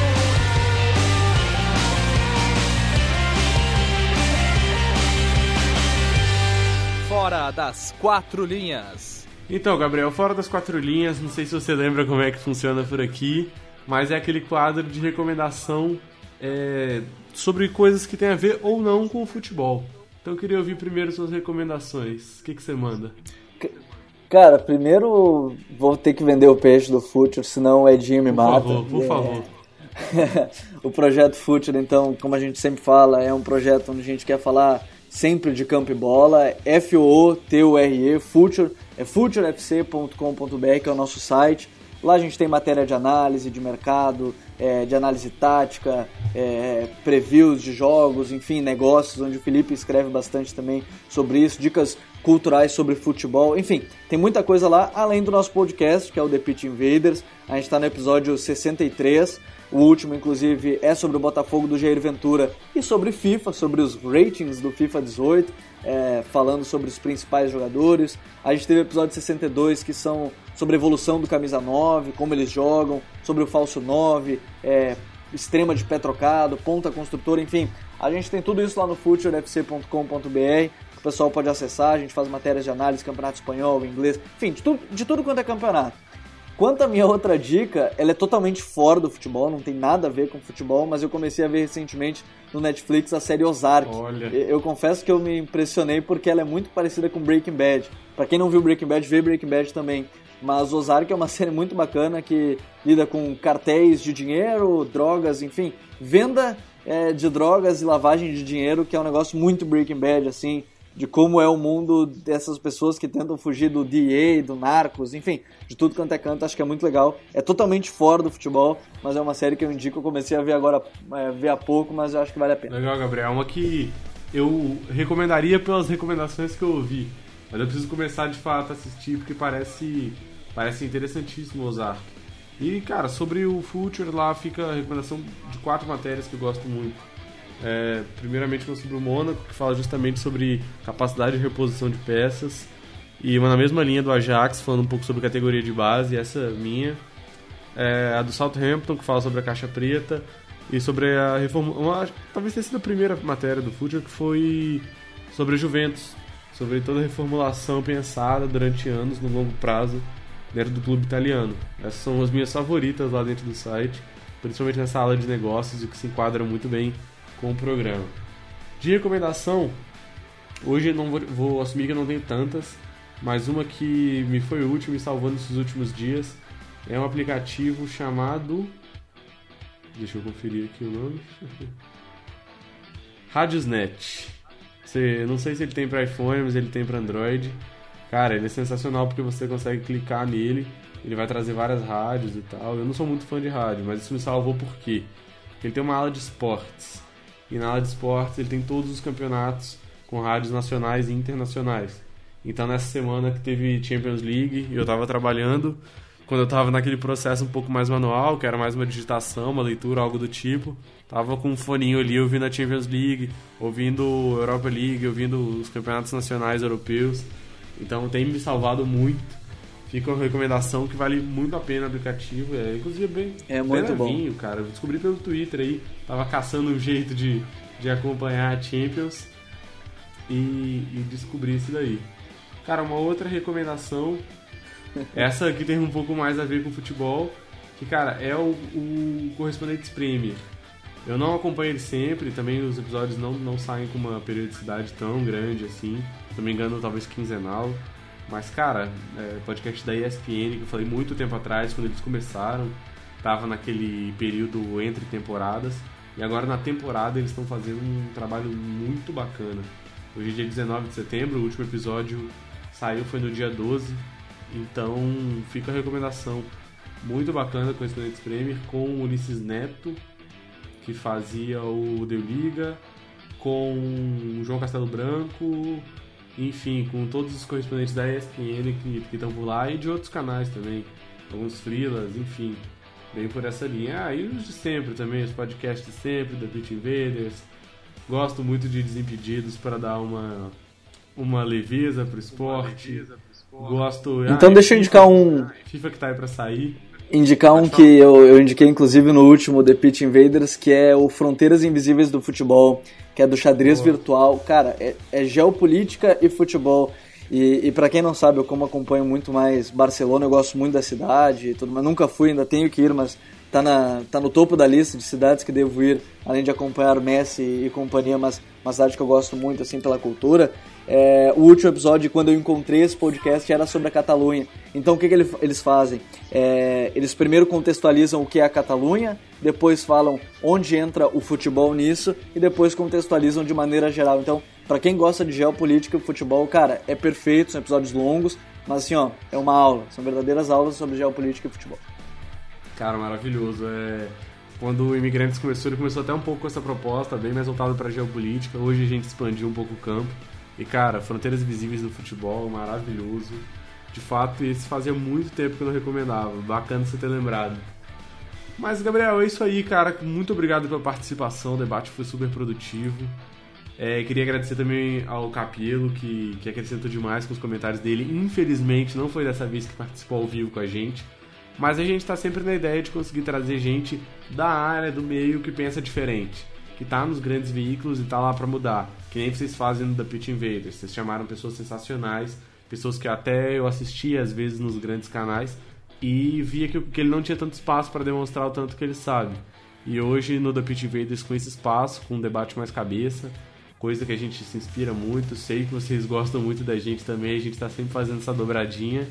Fora das Quatro Linhas. Então, Gabriel, Fora das Quatro Linhas, não sei se você lembra como é que funciona por aqui, mas é aquele quadro de recomendação é, sobre coisas que tem a ver ou não com o futebol. Então eu queria ouvir primeiro suas recomendações. O que, que você manda? Cara, primeiro vou ter que vender o peixe do Future, senão o Edinho me por mata. Favor, por é... favor. O projeto Future, então, como a gente sempre fala, é um projeto onde a gente quer falar sempre de campo e bola. F O T U R E, Future, é future f c ponto com ponto b r, que é o nosso site. Lá a gente tem matéria de análise de mercado, é, de análise tática, é, previews de jogos, enfim, negócios, onde o Felipe escreve bastante também sobre isso, dicas culturais sobre futebol, enfim, tem muita coisa lá, além do nosso podcast, que é o The Pitch Invaders. A gente está no episódio sessenta e três, o último, inclusive, é sobre o Botafogo do Jair Ventura e sobre FIFA, sobre os ratings do FIFA dezoito, é, falando sobre os principais jogadores. A gente teve o episódio sessenta e dois, que são sobre a evolução do camisa nove, como eles jogam, sobre o falso nove, é, extrema de pé trocado, ponta construtora, enfim. A gente tem tudo isso lá no future f c ponto com ponto b r, que o pessoal pode acessar. A gente faz matérias de análise, campeonato espanhol, inglês, enfim, de tudo, de tudo quanto é campeonato. Quanto à minha outra dica, ela é totalmente fora do futebol, não tem nada a ver com futebol, mas eu comecei a ver recentemente no Netflix a série Ozark. Olha. Eu confesso que eu me impressionei porque ela é muito parecida com Breaking Bad. Pra quem não viu Breaking Bad, vê Breaking Bad também. Mas Ozark é uma série muito bacana que lida com cartéis de dinheiro, drogas, enfim, venda é, de drogas e lavagem de dinheiro, que é um negócio muito Breaking Bad, assim, de como é o mundo dessas pessoas que tentam fugir do D A, do narcos, enfim, de tudo quanto é canto. Acho que é muito legal. É totalmente fora do futebol, mas é uma série que eu indico. Eu comecei a ver agora, é, ver há pouco, mas eu acho que vale a pena. Legal, Gabriel. É uma que eu recomendaria pelas recomendações que eu ouvi, mas eu preciso começar de fato a assistir, porque parece, parece interessantíssimo o Ozark. E, cara, sobre o Future, lá fica a recomendação de quatro matérias que eu gosto muito. É, primeiramente sobre o Mônaco, que fala justamente sobre capacidade de reposição de peças. E uma na mesma linha do Ajax, falando um pouco sobre categoria de base, essa minha. É, a do Southampton, que fala sobre a caixa preta. E sobre a reforma... Uma, talvez tenha sido a primeira matéria do Futebol, que foi sobre a Juventus. Sobre toda a reformulação pensada durante anos, no longo prazo, dentro do clube italiano. Essas são as minhas favoritas lá dentro do site, principalmente nessa aula de negócios, e que se enquadram muito bem com o programa. De recomendação, hoje eu não vou, vou assumir que eu não tenho tantas, mas uma que me foi útil, me salvou nesses últimos dias, é um aplicativo chamado... Deixa eu conferir aqui o nome. Radiosnet. Você, não sei se ele tem para iPhone, mas ele tem para Android. Cara, ele é sensacional porque você consegue clicar nele, ele vai trazer várias rádios e tal. Eu não sou muito fã de rádio, mas isso me salvou por quê? Porque ele tem uma ala de esportes. E na ala de esportes ele tem todos os campeonatos com rádios nacionais e internacionais. Então nessa semana que teve Champions League, eu tava trabalhando, quando eu tava naquele processo um pouco mais manual, que era mais uma digitação, uma leitura, algo do tipo, tava com um foninho ali ouvindo a Champions League, ouvindo a Europa League, ouvindo os campeonatos nacionais europeus. Então tem me salvado muito. Fica uma recomendação que vale muito a pena o aplicativo. É, inclusive bem, é muito bem bom, levinho, cara. Eu descobri pelo Twitter aí, tava caçando um jeito de, de acompanhar a Champions e, e descobri isso daí. Cara, uma outra recomendação, essa aqui tem um pouco mais a ver com futebol, que, cara, é o, o Correspondentes Premier. Eu não acompanho ele sempre, também os episódios não, não saem com uma periodicidade tão grande assim, se não me engano, talvez quinzenal. Mas, cara, é, podcast da E S P N, que eu falei muito tempo atrás, quando eles começaram, tava naquele período entre temporadas, e agora na temporada eles estão fazendo um trabalho muito bacana. Hoje é dia dezenove de setembro, o último episódio saiu foi no dia doze, então fica a recomendação muito bacana com o Correspondentes Premier, com o Ulisses Neto, que fazia o Deu Liga, com o João Castelo Branco, enfim, com todos os correspondentes da E S P N que estão por lá e de outros canais também, alguns freelas, enfim, bem por essa linha. Ah, e os de sempre também, os podcasts de sempre, da Pitch Invaders. Gosto muito de Desimpedidos para dar uma, uma leveza pro esporte. Gosto. Então ah, deixa eu indicar um. FIFA que tá aí pra sair. Indicar um que eu, eu indiquei inclusive no último The Pitch Invaders, que é o Fronteiras Invisíveis do Futebol, que é do xadrez oh. virtual. Cara, é, é geopolítica e futebol. E, e pra quem não sabe, eu como acompanho muito mais Barcelona, eu gosto muito da cidade e tudo, mas nunca fui, ainda tenho que ir, mas tá, na, tá no topo da lista de cidades que devo ir, além de acompanhar Messi e companhia, mas uma cidade que eu gosto muito, assim, pela cultura. É, o último episódio, quando eu encontrei esse podcast, era sobre a Catalunha. Então o que, que eles fazem? É, eles primeiro contextualizam o que é a Catalunha, depois falam onde entra o futebol nisso e depois contextualizam de maneira geral. Então, pra quem gosta de geopolítica e futebol, cara, é perfeito, são episódios longos, mas assim, ó, é uma aula, são verdadeiras aulas sobre geopolítica e futebol. Cara, maravilhoso. É... Quando o Imigrantes começou, ele começou até um pouco com essa proposta, bem mais voltado pra geopolítica. Hoje a gente expandiu um pouco o campo. E, cara, Fronteiras Invisíveis do Futebol, maravilhoso. De fato, esse fazia muito tempo que eu não recomendava. Bacana você ter lembrado. Mas, Gabriel, é isso aí, cara. Muito obrigado pela participação. O debate foi super produtivo. É, queria agradecer também ao Capelo, que, que acrescentou demais com os comentários dele. Infelizmente, não foi dessa vez que participou ao vivo com a gente. Mas a gente tá sempre na ideia de conseguir trazer gente da área, do meio, que pensa diferente, que tá nos grandes veículos e tá lá pra mudar. Que nem vocês fazem no The Pitch Invaders. Vocês chamaram pessoas sensacionais, pessoas que até eu assistia às vezes nos grandes canais e via que, que ele não tinha tanto espaço para demonstrar o tanto que ele sabe. E hoje no The Pitch Invaders, com esse espaço, com um debate mais cabeça, coisa que a gente se inspira muito, sei que vocês gostam muito da gente também, a gente tá sempre fazendo essa dobradinha.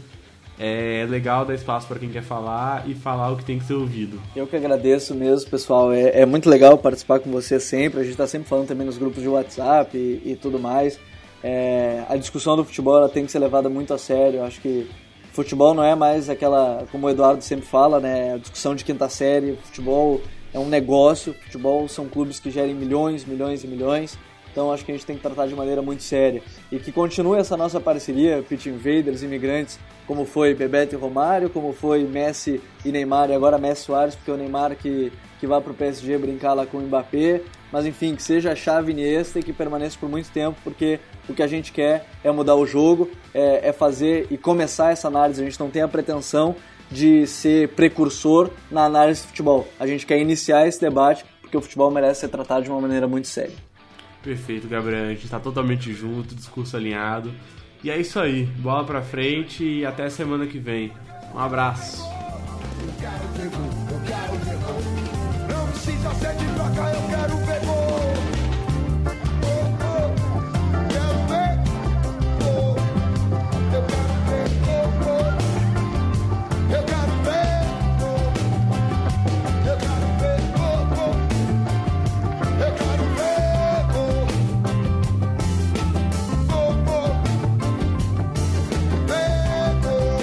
É legal dar espaço para quem quer falar e falar o que tem que ser ouvido. Eu que agradeço mesmo, pessoal. É, é muito legal participar com vocês sempre. A gente está sempre falando também nos grupos de WhatsApp e, e tudo mais. É, a discussão do futebol ela tem que ser levada muito a sério. Eu acho que futebol não é mais aquela, como o Eduardo sempre fala, né, a discussão de quinta série. Futebol é um negócio. Futebol são clubes que gerem milhões, milhões e milhões. Então acho que a gente tem que tratar de maneira muito séria. E que continue essa nossa parceria, Pit Invaders, Imigrantes, como foi Bebeto e Romário, como foi Messi e Neymar, e agora Messi e Suárez, porque o Neymar que, que vai pro P S G brincar lá com o Mbappé. Mas enfim, que seja a chave Iniesta e que permaneça por muito tempo, porque o que a gente quer é mudar o jogo, é, é fazer e começar essa análise. A gente não tem a pretensão de ser precursor na análise de futebol. A gente quer iniciar esse debate, porque o futebol merece ser tratado de uma maneira muito séria. Perfeito, Gabriel. A gente está totalmente junto, discurso alinhado. E é isso aí. Bola pra frente e até semana que vem. Um abraço. Eu quero ver gol, eu quero ver gol. Não precisa ser de placa, eu quero ver gol. Oh, oh, quero ver gol. Eu quero ver gol. Eu quero ver gol. Eu quero ver gol. Eu quero ver gol. Gol, gol. Ver gol.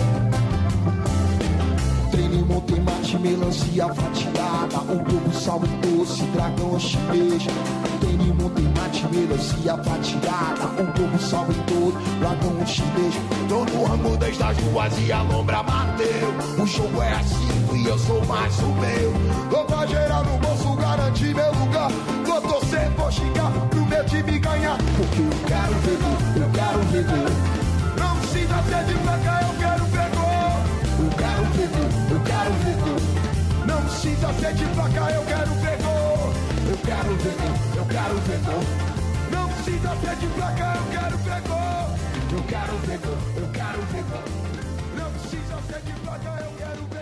Treino, montei mate, melancia fatiada, um pouco sal e doce, dragão chinês. Treino, montei mate, melancia fatiada, um pouco sal e doce, dragão chinês. Tô no ramo desde as ruas e a lombra bateu. O jogo é assim e eu sou mais o meu. Tô pra gerar no bolso, garantir meu lugar. Tô torcendo, vou xingar pro meu time ganhar. Porque eu quero ver gol, eu quero ver gol. Não precisa ser de placa, eu quero ver gol. Eu quero ver gol, eu quero ver gol. Não precisa ser de placa, eu quero ver gol. Eu quero ver gol, eu quero ver gol. Não precisa ser de placa, eu quero ver gol. Eu quero ver gol, eu quero ver gol. Não precisa ser de placa, eu quero ver gol.